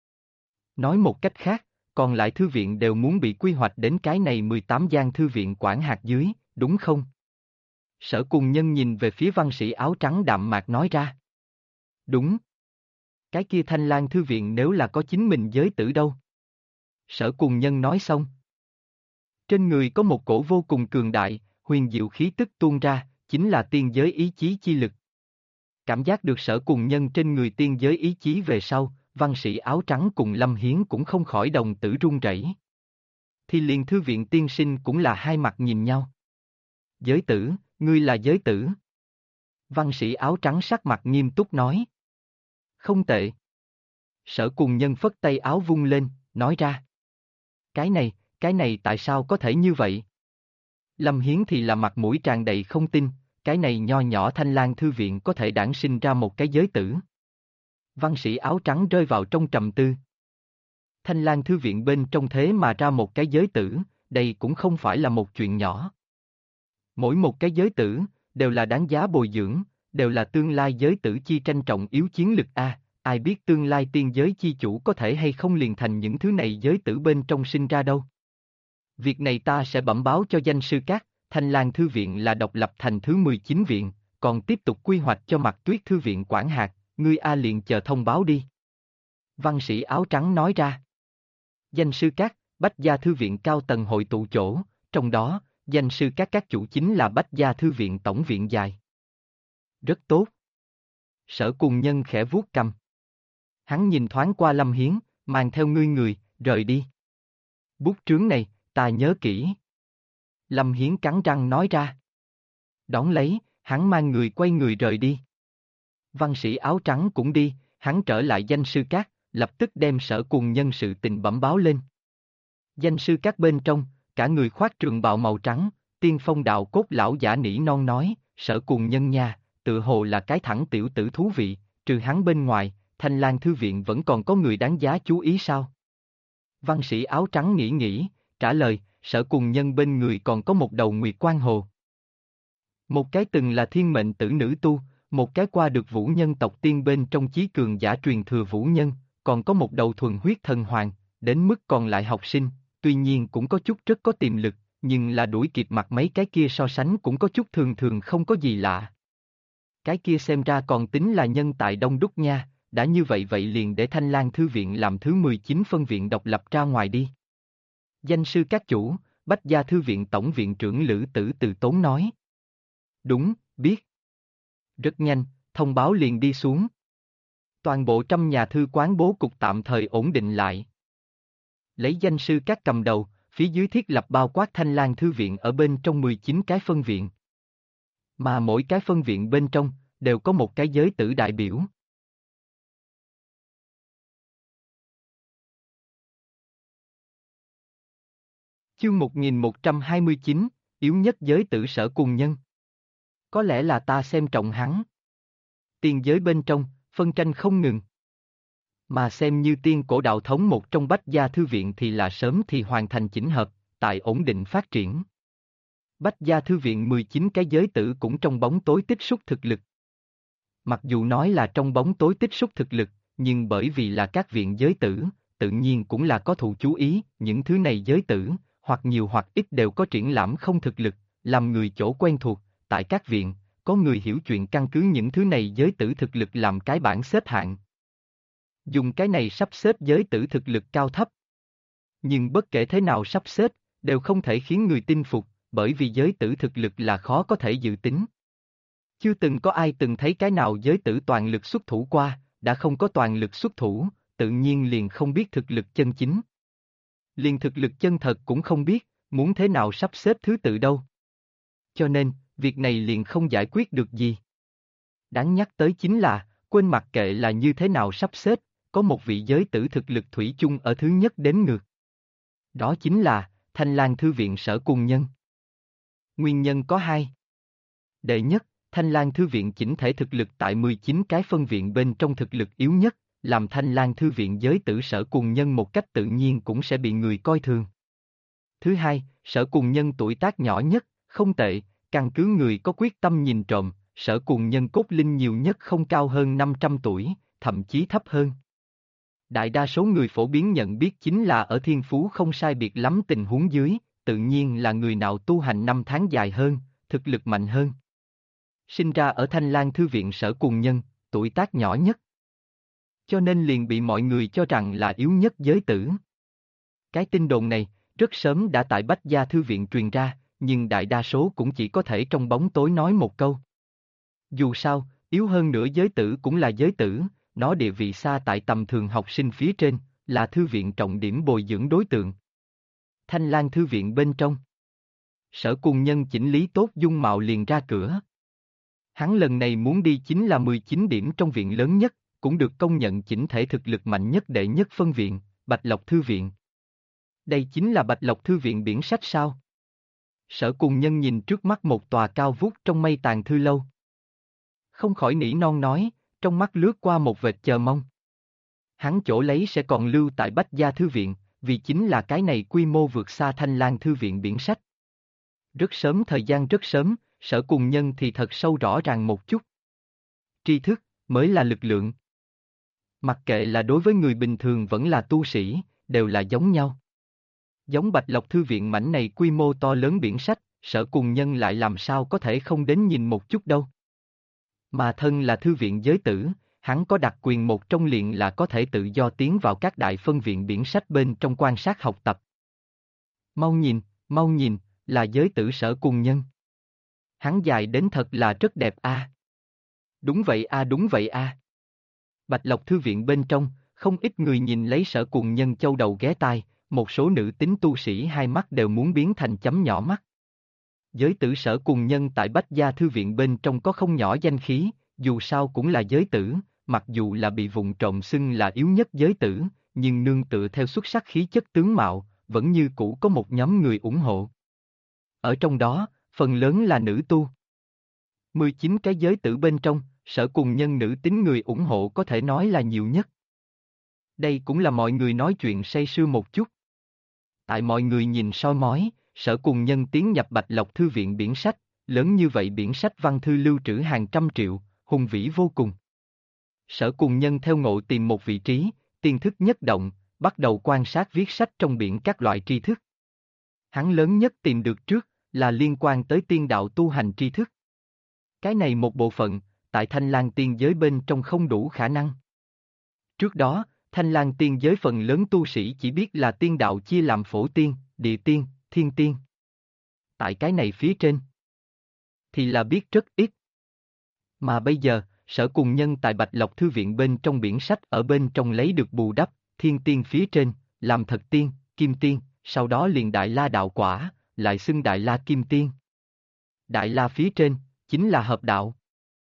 Speaker 1: Nói một cách khác, còn lại thư viện đều muốn bị quy hoạch đến cái này 18 gian thư viện quản hạt dưới, đúng không? Sở Cùng Nhân nhìn về phía văn sĩ áo trắng đạm mạc nói ra. Đúng. Cái kia Thanh Lang thư viện nếu là có chính mình giới tử đâu? Sở Cùng Nhân nói xong. Trên người có một cổ vô cùng cường đại, huyền diệu khí tức tuôn ra, chính là tiên giới ý chí chi lực. Cảm giác được Sở Cùng Nhân trên người tiên giới ý chí về sau, văn sĩ áo trắng cùng Lâm Hiến cũng không khỏi đồng tử run rẩy. Thì liền thư viện tiên sinh cũng là hai mặt nhìn nhau. Giới tử, ngươi là giới tử. Văn sĩ áo trắng sắc mặt nghiêm túc nói. Không tệ. Sở Cùng Nhân phất tay áo vung lên, nói ra. Cái này tại sao có thể như vậy? Lâm Hiến thì là mặt mũi tràn đầy không tin, cái này nho nhỏ Thanh Lang thư viện có thể đản sinh ra một cái giới tử. Văn sĩ áo trắng rơi vào trong trầm tư. Thanh Lang thư viện bên trong thế mà ra một cái giới tử, đây cũng không phải là một chuyện nhỏ. Mỗi một cái giới tử, đều là đáng giá bồi dưỡng, đều là tương lai giới tử chi tranh trọng yếu chiến lực a. Ai biết tương lai tiên giới chi chủ có thể hay không liền thành những thứ này giới tử bên trong sinh ra đâu. Việc này ta sẽ bẩm báo cho danh sư các, Thanh Lang Thư Viện là độc lập thành thứ 19 viện, còn tiếp tục quy hoạch cho Mặc Tuyết Thư Viện quản hạt, ngươi A liền chờ thông báo đi. Văn sĩ áo trắng nói ra. Danh sư các, Bách Gia Thư Viện cao tầng hội tụ chỗ, trong đó, danh sư các chủ chính là Bách Gia Thư Viện tổng viện dài. Rất tốt. Sở Cùng Nhân khẽ vuốt cầm. Hắn nhìn thoáng qua Lâm Hiến, mang theo ngươi người, rời đi. Bút trướng này, ta nhớ kỹ. Lâm Hiến cắn răng nói ra. Đón lấy, hắn mang người quay người rời đi. Văn sĩ áo trắng cũng đi, hắn trở lại danh sư các, lập tức đem Sở Cùng Nhân sự tình bẩm báo lên. Danh sư các bên trong, cả người khoác trường bào màu trắng, tiên phong đạo cốt lão giả nỉ non nói, Sở Cùng Nhân nha, tự hồ là cái thẳng tiểu tử thú vị, trừ hắn bên ngoài, Thanh Lang Thư Viện vẫn còn có người đáng giá chú ý sao? Văn sĩ áo trắng nghĩ, trả lời, Sở Cùng Nhân bên người còn có một đầu Nguyệt Quan Hồ. Một cái từng là thiên mệnh tử nữ tu, một cái qua được vũ nhân tộc tiên bên trong chí cường giả truyền thừa vũ nhân, còn có một đầu thuần huyết thần hoàng, đến mức còn lại học sinh, tuy nhiên cũng có chút rất có tiềm lực, nhưng là đuổi kịp mặt mấy cái kia so sánh cũng có chút thường không có gì lạ. Cái kia xem ra còn tính là nhân tài đông đúc nha, đã như vậy liền để Thanh Lang Thư Viện làm thứ 19 phân viện độc lập ra ngoài đi. Danh sư các chủ, Bách Gia Thư Viện tổng viện trưởng Lữ Tử Từ tốn nói. Đúng, biết. Rất nhanh, thông báo liền đi xuống. Toàn bộ trăm nhà thư quán bố cục tạm thời ổn định lại. Lấy danh sư các cầm đầu, phía dưới thiết lập bao quát Thanh Lang Thư Viện ở bên trong 19 cái phân viện. Mà mỗi cái phân viện bên trong, đều có một cái giới tử đại biểu. Chương 1129, yếu nhất giới tử Sở Cùng Nhân. Có lẽ là ta xem trọng hắn. Tiên giới bên trong, phân tranh không ngừng. Mà xem như tiên cổ đạo thống một trong Bách Gia Thư Viện thì là sớm thì hoàn thành chỉnh hợp, tại ổn định phát triển. Bách Gia Thư Viện 19 cái giới tử cũng trong bóng tối tích xúc thực lực. Mặc dù nói là trong bóng tối tích xúc thực lực, nhưng bởi vì là các viện giới tử, tự nhiên cũng là có thụ chú ý, những thứ này giới tử, hoặc nhiều hoặc ít đều có triển lãm không thực lực, làm người chỗ quen thuộc, tại các viện, có người hiểu chuyện căn cứ những thứ này giới tử thực lực làm cái bảng xếp hạng. Dùng cái này sắp xếp giới tử thực lực cao thấp. Nhưng bất kể thế nào sắp xếp, đều không thể khiến người tin phục, bởi vì giới tử thực lực là khó có thể dự tính. Chưa từng có ai từng thấy cái nào giới tử toàn lực xuất thủ qua, đã không có toàn lực xuất thủ, tự nhiên liền không biết thực lực chân chính. Liền thực lực chân thật cũng không biết, muốn thế nào sắp xếp thứ tự đâu. Cho nên, việc này liền không giải quyết được gì. Đáng nhắc tới chính là, quên mặc kệ là như thế nào sắp xếp, có một vị giới tử thực lực thủy chung ở thứ nhất đếm ngược. Đó chính là, Thanh Lang Thư Viện Sở Cùng Nhân. Nguyên nhân có hai. Đệ nhất, Thanh Lang Thư Viện chỉnh thể thực lực tại 19 cái phân viện bên trong thực lực yếu nhất, làm Thanh Lang Thư Viện giới tử Sở Cùng Nhân một cách tự nhiên cũng sẽ bị người coi thường. Thứ hai, Sở Cùng Nhân tuổi tác nhỏ nhất, không tệ, căn cứ người có quyết tâm nhìn trộm, Sở Cùng Nhân cốt linh nhiều nhất không cao hơn 500 tuổi, thậm chí thấp hơn. Đại đa số người phổ biến nhận biết chính là ở thiên phú không sai biệt lắm tình huống dưới, tự nhiên là người nào tu hành năm tháng dài hơn, thực lực mạnh hơn. Sinh ra ở Thanh Lang Thư Viện Sở Cùng Nhân, tuổi tác nhỏ nhất. Cho nên liền bị mọi người cho rằng là yếu nhất giới tử. Cái tin đồn này, rất sớm đã tại Bách Gia Thư Viện truyền ra, nhưng đại đa số cũng chỉ có thể trong bóng tối nói một câu. Dù sao, yếu hơn nữa giới tử cũng là giới tử, nó địa vị xa tại tầm thường học sinh phía trên, là thư viện trọng điểm bồi dưỡng đối tượng. Thanh Lang Thư Viện bên trong. Sở Cùng Nhân chỉnh lý tốt dung mạo liền ra cửa. Hắn lần này muốn đi chính là 19 điểm trong viện lớn nhất, cũng được công nhận chỉnh thể thực lực mạnh nhất đệ nhất phân viện, Bạch Lộc Thư Viện. Đây chính là Bạch Lộc Thư Viện biển sách sao? Sở Cùng Nhân nhìn trước mắt một tòa cao vút trong mây tàn thư lâu. Không khỏi nỉ non nói, trong mắt lướt qua một vệt chờ mong. Hắn chỗ lấy sẽ còn lưu tại Bách Gia Thư Viện, vì chính là cái này quy mô vượt xa Thanh Lang Thư Viện biển sách. Rất sớm, thời gian rất sớm, Sở Cùng Nhân thì thật sâu rõ ràng một chút. Tri thức mới là lực lượng. Mặc kệ là đối với người bình thường vẫn là tu sĩ, đều là giống nhau. Giống Bạch Lộc Thư viện mảnh này quy mô to lớn biển sách, Sở Cùng Nhân lại làm sao có thể không đến nhìn một chút đâu. Mà thân là thư viện giới tử, hắn có đặc quyền một trong liền là có thể tự do tiến vào các đại phân viện biển sách bên trong quan sát học tập. Mau nhìn, là giới tử Sở Cùng Nhân. Hắn dài đến thật là rất đẹp a. Đúng vậy a. Bạch Lộc Thư viện bên trong, không ít người nhìn lấy Sở Cùng Nhân châu đầu ghé tai, một số nữ tính tu sĩ hai mắt đều muốn biến thành chấm nhỏ mắt. Giới tử Sở Cùng Nhân tại Bách Gia Thư viện bên trong có không nhỏ danh khí, dù sao cũng là giới tử, mặc dù là bị vụng trộm xưng là yếu nhất giới tử, nhưng nương tựa theo xuất sắc khí chất tướng mạo, vẫn như cũ có một nhóm người ủng hộ. Ở trong đó, phần lớn là nữ tu. 19 cái giới tử bên trong, Sở Cùng Nhân nữ tính người ủng hộ có thể nói là nhiều nhất. Đây cũng là mọi người nói chuyện say sưa một chút. Tại mọi người nhìn soi mói, Sở Cùng Nhân tiến nhập Bạch Lộc Thư viện biển sách, lớn như vậy biển sách văn thư lưu trữ hàng trăm triệu, hùng vĩ vô cùng. Sở Cùng Nhân theo ngộ tìm một vị trí, tiên thức nhất động, bắt đầu quan sát viết sách trong biển các loại tri thức. Hắn lớn nhất tìm được trước, là liên quan tới tiên đạo tu hành tri thức. Cái này một bộ phận, tại Thanh Lang tiên giới bên trong không đủ khả năng. Trước đó, Thanh Lang tiên giới phần lớn tu sĩ chỉ biết là tiên đạo chia làm phổ tiên, địa tiên, thiên tiên. Tại cái này phía trên, thì là biết rất ít. Mà bây giờ, Sở Cùng Nhân tại Bạch Lộc Thư viện bên trong biển sách ở bên trong lấy được bù đắp, thiên tiên phía trên, làm thật tiên, kim tiên, sau đó liền Đại La đạo quả, lại xưng Đại La Kim Tiên. Đại La phía trên, chính là hợp đạo.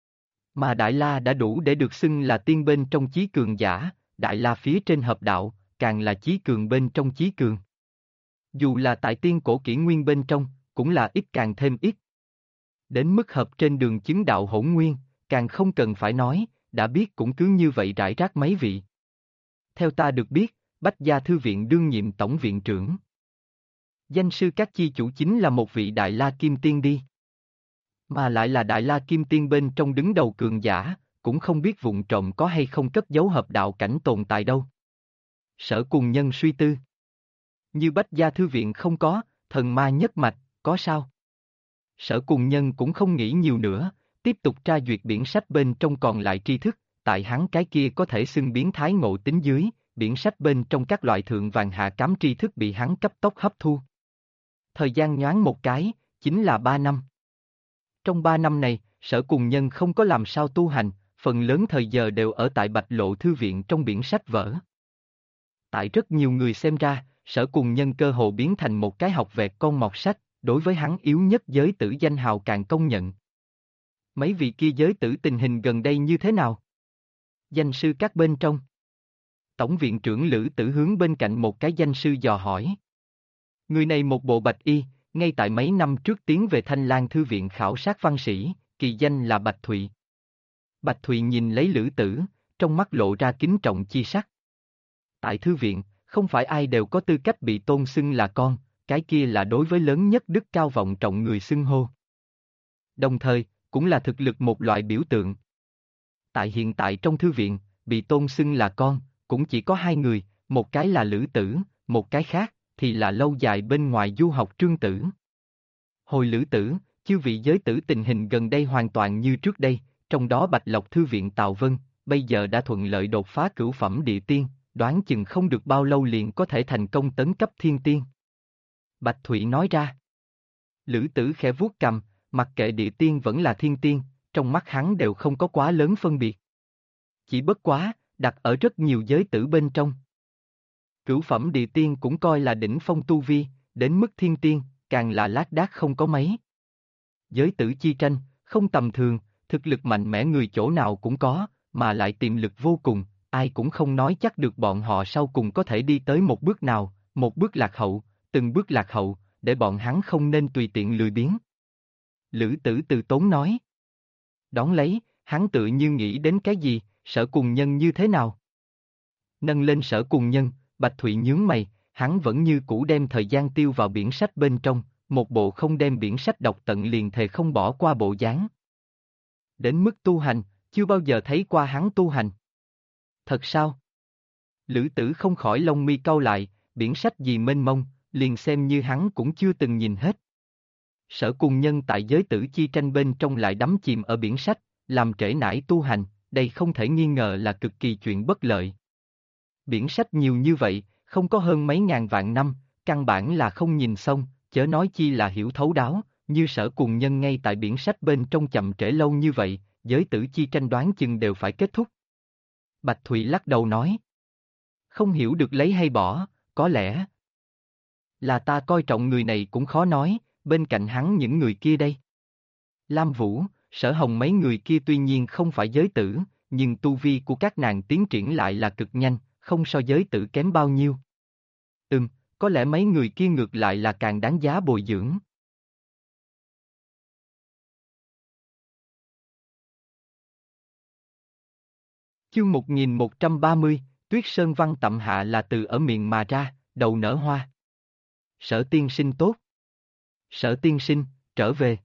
Speaker 1: Mà Đại La đã đủ để được xưng là tiên bên trong chí cường giả, Đại La phía trên hợp đạo, càng là chí cường bên trong chí cường. Dù là tại tiên cổ kỷ nguyên bên trong, cũng là ít càng thêm ít. Đến mức hợp trên đường chứng đạo hỗn nguyên, càng không cần phải nói, đã biết cũng cứ như vậy rải rác mấy vị. Theo ta được biết, Bách Gia Thư viện đương nhiệm tổng viện trưởng. Danh sư các chi chủ chính là một vị Đại La Kim Tiên đi. Mà lại là Đại La Kim Tiên bên trong đứng đầu cường giả, cũng không biết vụng trộm có hay không cất giấu hợp đạo cảnh tồn tại đâu. Sở Cùng Nhân suy tư. Như Bách Gia Thư viện không có, thần ma nhất mạch, có sao? Sở Cùng Nhân cũng không nghĩ nhiều nữa, tiếp tục tra duyệt biển sách bên trong còn lại tri thức, tại hắn cái kia có thể xưng biến thái ngộ tính dưới, biển sách bên trong các loại thượng vàng hạ cám tri thức bị hắn cấp tốc hấp thu. Thời gian nhoáng một cái, chính là 3 năm. Trong 3 năm này, Sở Cùng Nhân không có làm sao tu hành, phần lớn thời giờ đều ở tại Bạch Lộ Thư viện trong biển sách vở. Tại rất nhiều người xem ra, Sở Cùng Nhân cơ hồ biến thành một cái học vẹt con mọt sách, đối với hắn yếu nhất giới tử danh hào càng công nhận. Mấy vị kia giới tử tình hình gần đây như thế nào? Danh sư các bên trong. Tổng viện trưởng Lữ Tử hướng bên cạnh một cái danh sư dò hỏi. Người này một bộ bạch y, ngay tại mấy năm trước tiến về Thanh Lang Thư viện khảo sát văn sĩ, kỳ danh là Bạch Thụy. Bạch Thụy nhìn lấy Lữ Tử, trong mắt lộ ra kính trọng chi sắc. Tại thư viện, không phải ai đều có tư cách bị tôn xưng là con, cái kia là đối với lớn nhất đức cao vọng trọng người xưng hô. Đồng thời, cũng là thực lực một loại biểu tượng. Tại hiện tại trong thư viện, bị tôn xưng là con, cũng chỉ có 2 người, một cái là Lữ Tử, một cái khác, thì là lâu dài bên ngoài du học Trương Tử. Hồi Lữ Tử, chư vị giới tử tình hình gần đây hoàn toàn như trước đây, trong đó Bạch Lộc Thư viện Tào Vân, bây giờ đã thuận lợi đột phá cửu phẩm địa tiên, đoán chừng không được bao lâu liền có thể thành công tấn cấp thiên tiên. Bạch Thụy nói ra. Lữ Tử khẽ vuốt cằm, mặc kệ địa tiên vẫn là thiên tiên, trong mắt hắn đều không có quá lớn phân biệt. Chỉ bất quá, đặt ở rất nhiều giới tử bên trong. Cửu phẩm địa tiên cũng coi là đỉnh phong tu vi, đến mức thiên tiên, càng là lác đác không có mấy. Giới tử chi tranh, không tầm thường, thực lực mạnh mẽ người chỗ nào cũng có, mà lại tiềm lực vô cùng, ai cũng không nói chắc được bọn họ sau cùng có thể đi tới một bước nào, một bước lạc hậu, từng bước lạc hậu, để bọn hắn không nên tùy tiện lười biếng. Lữ Tử từ tốn nói. Đón lấy, hắn tự như nghĩ đến cái gì, Sở Cùng Nhân như thế nào? Nâng lên Sở Cùng Nhân, Bạch Thụy nhướng mày, hắn vẫn như cũ đem thời gian tiêu vào biển sách bên trong, một bộ không đem biển sách đọc tận liền thề không bỏ qua bộ dáng. Đến mức tu hành, chưa bao giờ thấy qua hắn tu hành. Thật sao? Lữ Tử không khỏi lông mi cau lại, biển sách gì mênh mông, liền xem như hắn cũng chưa từng nhìn hết. Sở Cùng Nhân tại giới tử chi tranh bên trong lại đắm chìm ở biển sách, làm trễ nải tu hành, đây không thể nghi ngờ là cực kỳ chuyện bất lợi. Biển sách nhiều như vậy, không có hơn mấy ngàn vạn năm, căn bản là không nhìn xong, chớ nói chi là hiểu thấu đáo, như Sở Cùng Nhân ngay tại biển sách bên trong chậm trễ lâu như vậy, giới tử chi tranh đoán chừng đều phải kết thúc. Bạch Thụy lắc đầu nói. Không hiểu được lấy hay bỏ, có lẽ là ta coi trọng người này cũng khó nói, bên cạnh hắn những người kia đây. Lam Vũ, Sở Hồng mấy người kia tuy nhiên không phải giới tử, nhưng tu vi của các nàng tiến triển lại là cực nhanh, không so giới tử kém bao nhiêu. Có lẽ mấy người kia ngược lại là càng đáng giá bồi dưỡng. Chương 1130, Tuyết Sơn Văn Tậm Hạ là từ ở miệng mà ra, đầu nở hoa. Sở tiên sinh tốt. Sở tiên sinh, trở về.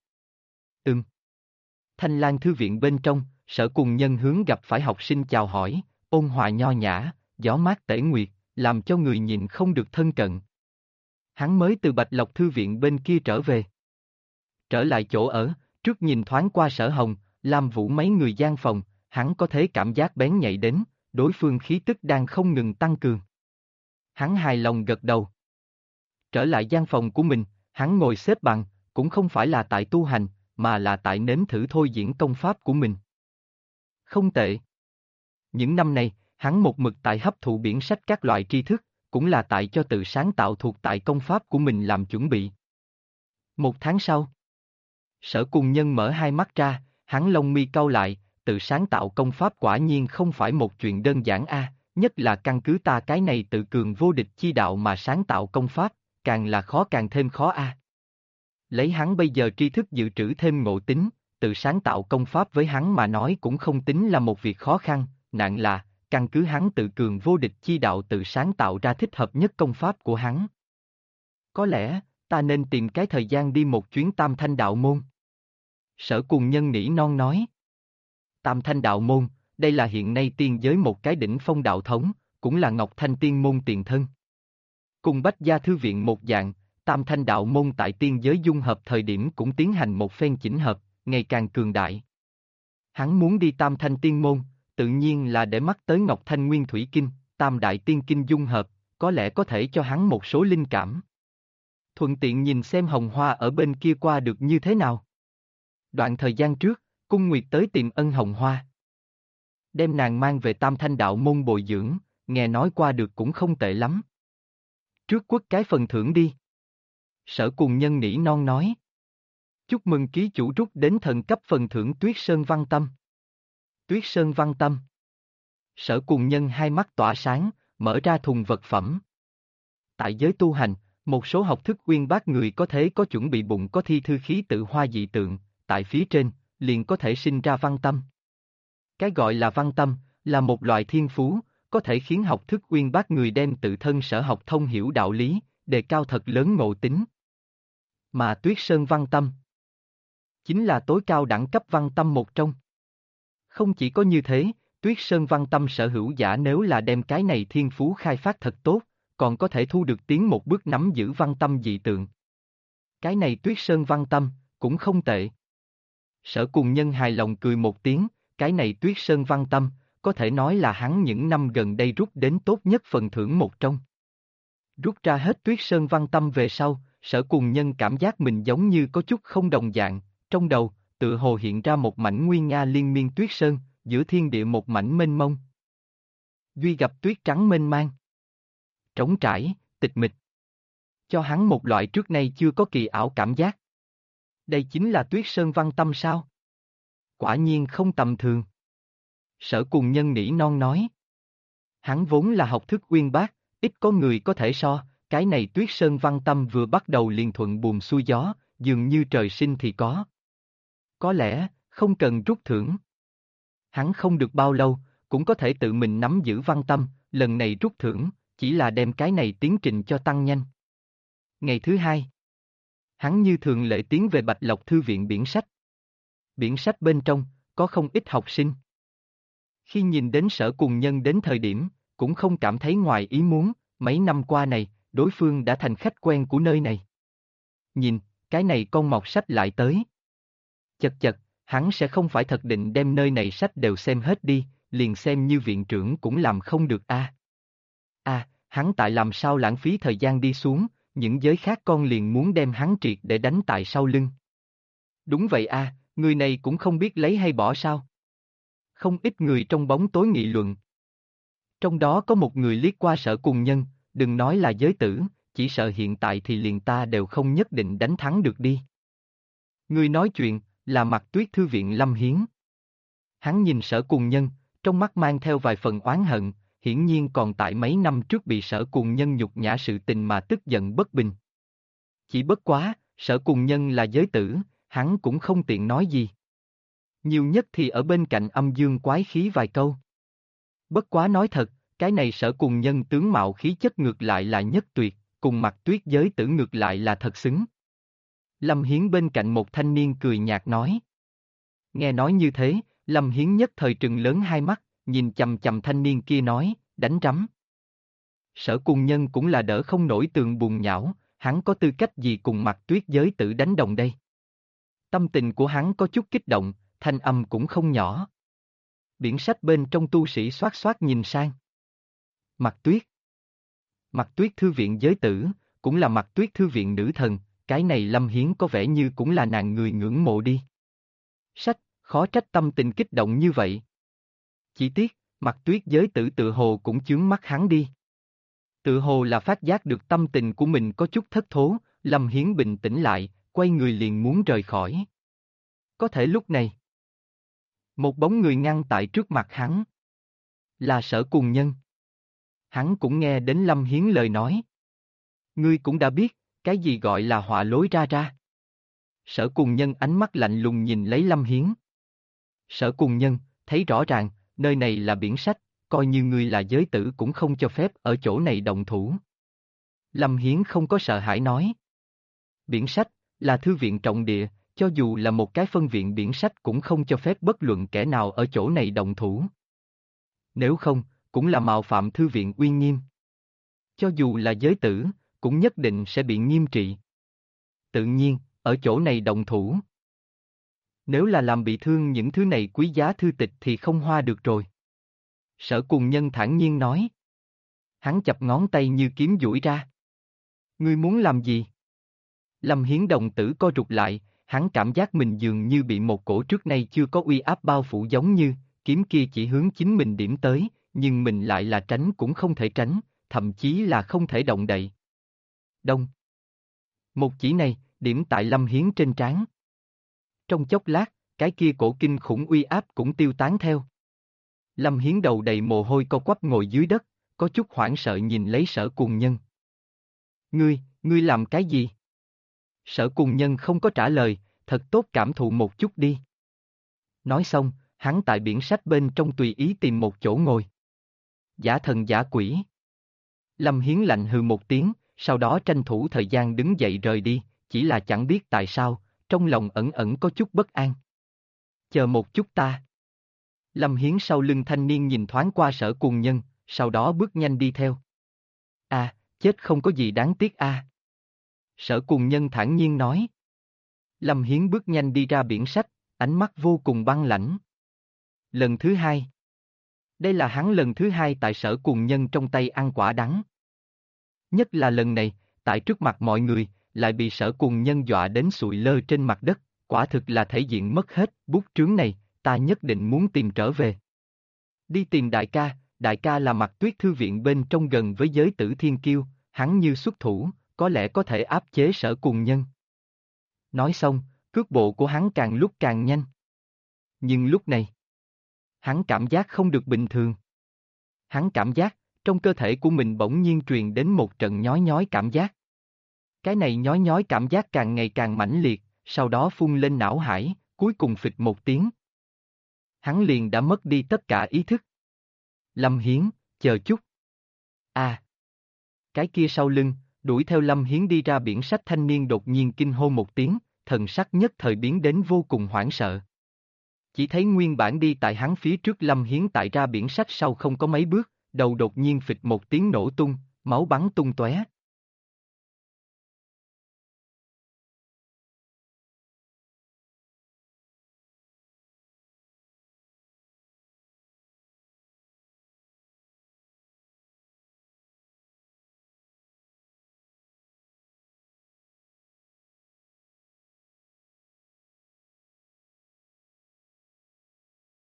Speaker 1: Thanh Lan thư viện bên trong, Sở Cùng Nhân hướng gặp phải học sinh chào hỏi, ôn hòa nho nhã, gió mát tể nguyệt, làm cho người nhìn không được thân cận. Hắn mới từ Bạch Lộc thư viện bên kia trở về. Trở lại chỗ ở, trước nhìn thoáng qua Sở Hồng, Lam Vũ mấy người gian phòng, hắn có thể cảm giác bén nhạy đến, đối phương khí tức đang không ngừng tăng cường. Hắn hài lòng gật đầu. Trở lại gian phòng của mình, hắn ngồi xếp bằng, cũng không phải là tại tu hành, mà là tại nếm thử thôi diễn công pháp của mình. Không tệ. Những năm này, hắn một mực tại hấp thụ biển sách các loại tri thức, cũng là tại cho tự sáng tạo thuộc tại công pháp của mình làm chuẩn bị. Một tháng sau, Sở Cùng Nhân mở hai mắt ra, hắn lông mi cau lại, tự sáng tạo công pháp quả nhiên không phải một chuyện đơn giản nhất là căn cứ ta cái này tự cường vô địch chi đạo mà sáng tạo công pháp, càng là khó càng thêm khó Lấy hắn bây giờ tri thức dự trữ thêm ngộ tính, tự sáng tạo công pháp với hắn mà nói cũng không tính là một việc khó khăn, nặng là, căn cứ hắn tự cường vô địch chi đạo tự sáng tạo ra thích hợp nhất công pháp của hắn. Có lẽ, ta nên tìm cái thời gian đi một chuyến Tam Thanh Đạo Môn. Sở Cùng Nhân nỉ non nói. Tam Thanh Đạo Môn, đây là hiện nay tiên giới một cái đỉnh phong đạo thống, cũng là Ngọc Thanh Tiên Môn tiền thân. Cùng Bách Gia Thư Viện một dạng, Tam Thanh Đạo Môn tại tiên giới dung hợp thời điểm cũng tiến hành một phen chỉnh hợp, ngày càng cường đại. Hắn muốn đi Tam Thanh Tiên Môn, tự nhiên là để mắt tới Ngọc Thanh Nguyên Thủy Kinh, Tam Đại Tiên Kinh dung hợp, có lẽ có thể cho hắn một số linh cảm. Thuận tiện nhìn xem Hồng Hoa ở bên kia qua được như thế nào. Đoạn thời gian trước, Cung Nguyệt tới tìm ân Hồng Hoa. Đem nàng mang về Tam Thanh Đạo Môn bồi dưỡng, nghe nói qua được cũng không tệ lắm. Trước quất cái phần thưởng đi. Sở Cùng Nhân nỉ non nói. Chúc mừng ký chủ rút đến thần cấp phần thưởng Tuyết Sơn Văn Tâm. Tuyết Sơn Văn Tâm. Sở Cùng Nhân hai mắt tỏa sáng, mở ra thùng vật phẩm. Tại giới tu hành, một số học thức uyên bác người có thể có chuẩn bị bụng có thi thư khí tự hoa dị tượng, tại phía trên, liền có thể sinh ra văn tâm. Cái gọi là văn tâm, là một loại thiên phú, có thể khiến học thức uyên bác người đem tự thân sở học thông hiểu đạo lý, đề cao thật lớn ngộ tính. Mà Tuyết Sơn Văn Tâm chính là tối cao đẳng cấp văn tâm một trong. Không chỉ có như thế, Tuyết Sơn Văn Tâm sở hữu giả nếu là đem cái này thiên phú khai phát thật tốt, còn có thể thu được tiến một bước nắm giữ văn tâm dị tượng. Cái này Tuyết Sơn Văn Tâm, cũng không tệ. Sở Cùng Nhân hài lòng cười một tiếng, cái này Tuyết Sơn Văn Tâm, có thể nói là hắn những năm gần đây rút đến tốt nhất phần thưởng một trong. Rút ra hết Tuyết Sơn Văn Tâm về sau, Sở Cùng Nhân cảm giác mình giống như có chút không đồng dạng, trong đầu, tự hồ hiện ra một mảnh nguy nga liên miên tuyết sơn, giữa thiên địa một mảnh mênh mông. Duy gặp tuyết trắng mênh mang. Trống trải, tịch mịch. Cho hắn một loại trước nay chưa có kỳ ảo cảm giác. Đây chính là Tuyết Sơn Văn Tâm sao? Quả nhiên không tầm thường. Sở Cùng Nhân nỉ non nói. Hắn vốn là học thức uyên bác, ít có người có thể so, cái này Tuyết Sơn Văn Tâm vừa bắt đầu liền thuận buồm xuôi gió, dường như trời sinh thì có. Có lẽ, không cần rút thưởng. Hắn không được bao lâu, cũng có thể tự mình nắm giữ văn tâm, lần này rút thưởng, chỉ là đem cái này tiến trình cho tăng nhanh. Ngày thứ hai, Hắn như thường lệ tiến về Bạch Lộc Thư viện biển sách. Biển sách bên trong, có không ít học sinh. Khi nhìn đến Sở Cùng Nhân đến thời điểm, cũng không cảm thấy ngoài ý muốn, mấy năm qua này, đối phương đã thành khách quen của nơi này. Nhìn, cái này con mọt sách lại tới. Chật chật, hắn sẽ không phải thật định đem nơi này sách đều xem hết đi, liền xem như viện trưởng cũng làm không được a. Hắn tại làm sao lãng phí thời gian đi xuống, những giới khác con liền muốn đem hắn triệt để đánh tại sau lưng. Đúng vậy người này cũng không biết lấy hay bỏ sao. Không ít người trong bóng tối nghị luận. Trong đó có một người liếc qua Sở Cùng Nhân, đừng nói là giới tử, chỉ sợ hiện tại thì liền ta đều không nhất định đánh thắng được đi. Người nói chuyện, là Mặc Tuyết Thư viện Lâm Hiến. Hắn nhìn Sở Cùng Nhân, trong mắt mang theo vài phần oán hận, hiển nhiên còn tại mấy năm trước bị Sở Cùng Nhân nhục nhã sự tình mà tức giận bất bình. Chỉ bất quá, Sở Cùng Nhân là giới tử, hắn cũng không tiện nói gì. Nhiều nhất thì ở bên cạnh âm dương quái khí vài câu. Bất quá nói thật, cái này Sở Cùng Nhân tướng mạo khí chất ngược lại là nhất tuyệt, cùng Mặc Tuyết giới tử ngược lại là thật xứng. Lâm Hiến bên cạnh một thanh niên cười nhạt nói. Nghe nói như thế, Lâm Hiến nhất thời trừng lớn hai mắt, nhìn chầm chầm thanh niên kia nói, đánh rắm. Sở Cùng Nhân cũng là đỡ không nổi tường bùn nhão, hắn có tư cách gì cùng Mặc Tuyết giới tử đánh đồng đây. Tâm tình của hắn có chút kích động, thanh âm cũng không nhỏ. Biển sách bên trong tu sĩ xoát xoát nhìn sang. Mặc Tuyết. Mặc Tuyết Thư viện giới tử, cũng là Mặc Tuyết Thư viện nữ thần, cái này Lâm Hiến có vẻ như cũng là nàng người ngưỡng mộ đi. Sách, khó trách tâm tình kích động như vậy. Chỉ tiếc, Mặc Tuyết giới tử tự hồ cũng chướng mắt hắn đi. Tự hồ là phát giác được tâm tình của mình có chút thất thố, Lâm Hiến bình tĩnh lại, quay người liền muốn rời khỏi. Có thể lúc này, một bóng người ngăn tại trước mặt hắn. Là Sở Cùng Nhân. Hắn cũng nghe đến Lâm Hiến lời nói. Ngươi cũng đã biết, cái gì gọi là họa lối ra ra. Sở Cùng Nhân ánh mắt lạnh lùng nhìn lấy Lâm Hiến. Sở Cùng Nhân, thấy rõ ràng, nơi này là biển sách, coi như ngươi là giới tử cũng không cho phép ở chỗ này động thủ. Lâm Hiến không có sợ hãi nói. Biển sách, là thư viện trọng địa, cho dù là một cái phân viện biển sách cũng không cho phép bất luận kẻ nào ở chỗ này động thủ. Nếu không, cũng là mạo phạm thư viện uy nghiêm. Cho dù là giới tử, cũng nhất định sẽ bị nghiêm trị. Tự nhiên, ở chỗ này động thủ. Nếu là làm bị thương những thứ này quý giá thư tịch thì không hoa được rồi. Sở Cùng Nhân thản nhiên nói. Hắn chập ngón tay như kiếm duỗi ra. Ngươi muốn làm gì? Lâm Hiến đồng tử co rụt lại, hắn cảm giác mình dường như bị một cổ trước nay chưa có uy áp bao phủ giống như, kiếm kia chỉ hướng chính mình điểm tới, nhưng mình lại là tránh cũng không thể tránh, thậm chí là không thể động đậy. Đông. Một chỉ này, điểm tại Lâm Hiến trên trán. Trong chốc lát, cái kia cổ kinh khủng uy áp cũng tiêu tán theo. Lâm Hiến đầu đầy mồ hôi co quắp ngồi dưới đất, có chút hoảng sợ nhìn lấy Sở Cùng Nhân. Ngươi làm cái gì? Sở Cùng Nhân không có trả lời, thật tốt cảm thụ một chút đi. Nói xong, hắn tại biển sách bên trong tùy ý tìm một chỗ ngồi. Giả thần giả quỷ. Lâm Hiến lạnh hừ một tiếng, sau đó tranh thủ thời gian đứng dậy rời đi, chỉ là chẳng biết tại sao, trong lòng ẩn ẩn có chút bất an. Chờ một chút ta. Lâm Hiến sau lưng thanh niên nhìn thoáng qua Sở Cùng Nhân, sau đó bước nhanh đi theo. Chết không có gì đáng tiếc Sở Cùng Nhân thản nhiên nói. Lâm Hiến bước nhanh đi ra biển sách, ánh mắt vô cùng băng lãnh. Lần thứ hai. Đây là hắn lần thứ hai tại Sở Cùng Nhân trong tay ăn quả đắng. Nhất là lần này, tại trước mặt mọi người, lại bị Sở Cùng Nhân dọa đến sụi lơ trên mặt đất, quả thực là thể diện mất hết, bút trướng này, ta nhất định muốn tìm trở về. Đi tìm đại ca là Mặc Tuyết Thư viện bên trong gần với giới tử thiên kiêu, hắn như xuất thủ, có lẽ có thể áp chế Sở Cùng Nhân. Nói xong, cước bộ của hắn càng lúc càng nhanh. Nhưng lúc này, hắn cảm giác không được bình thường. Hắn cảm giác, trong cơ thể của mình bỗng nhiên truyền đến một trận nhói nhói cảm giác. Cái này nhói nhói cảm giác càng ngày càng mãnh liệt, sau đó phun lên não hải, cuối cùng phịch một tiếng. Hắn liền đã mất đi tất cả ý thức. Lâm Hiến, chờ chút. Cái kia sau lưng, Đuổi theo Lâm Hiến đi ra biển sách thanh niên đột nhiên kinh hô một tiếng, thần sắc nhất thời biến đến vô cùng hoảng sợ. Chỉ thấy nguyên bản đi tại hắn phía trước Lâm Hiến tại ra biển sách sau không có mấy bước, đầu đột nhiên phịch một tiếng nổ tung, máu bắn tung tóe,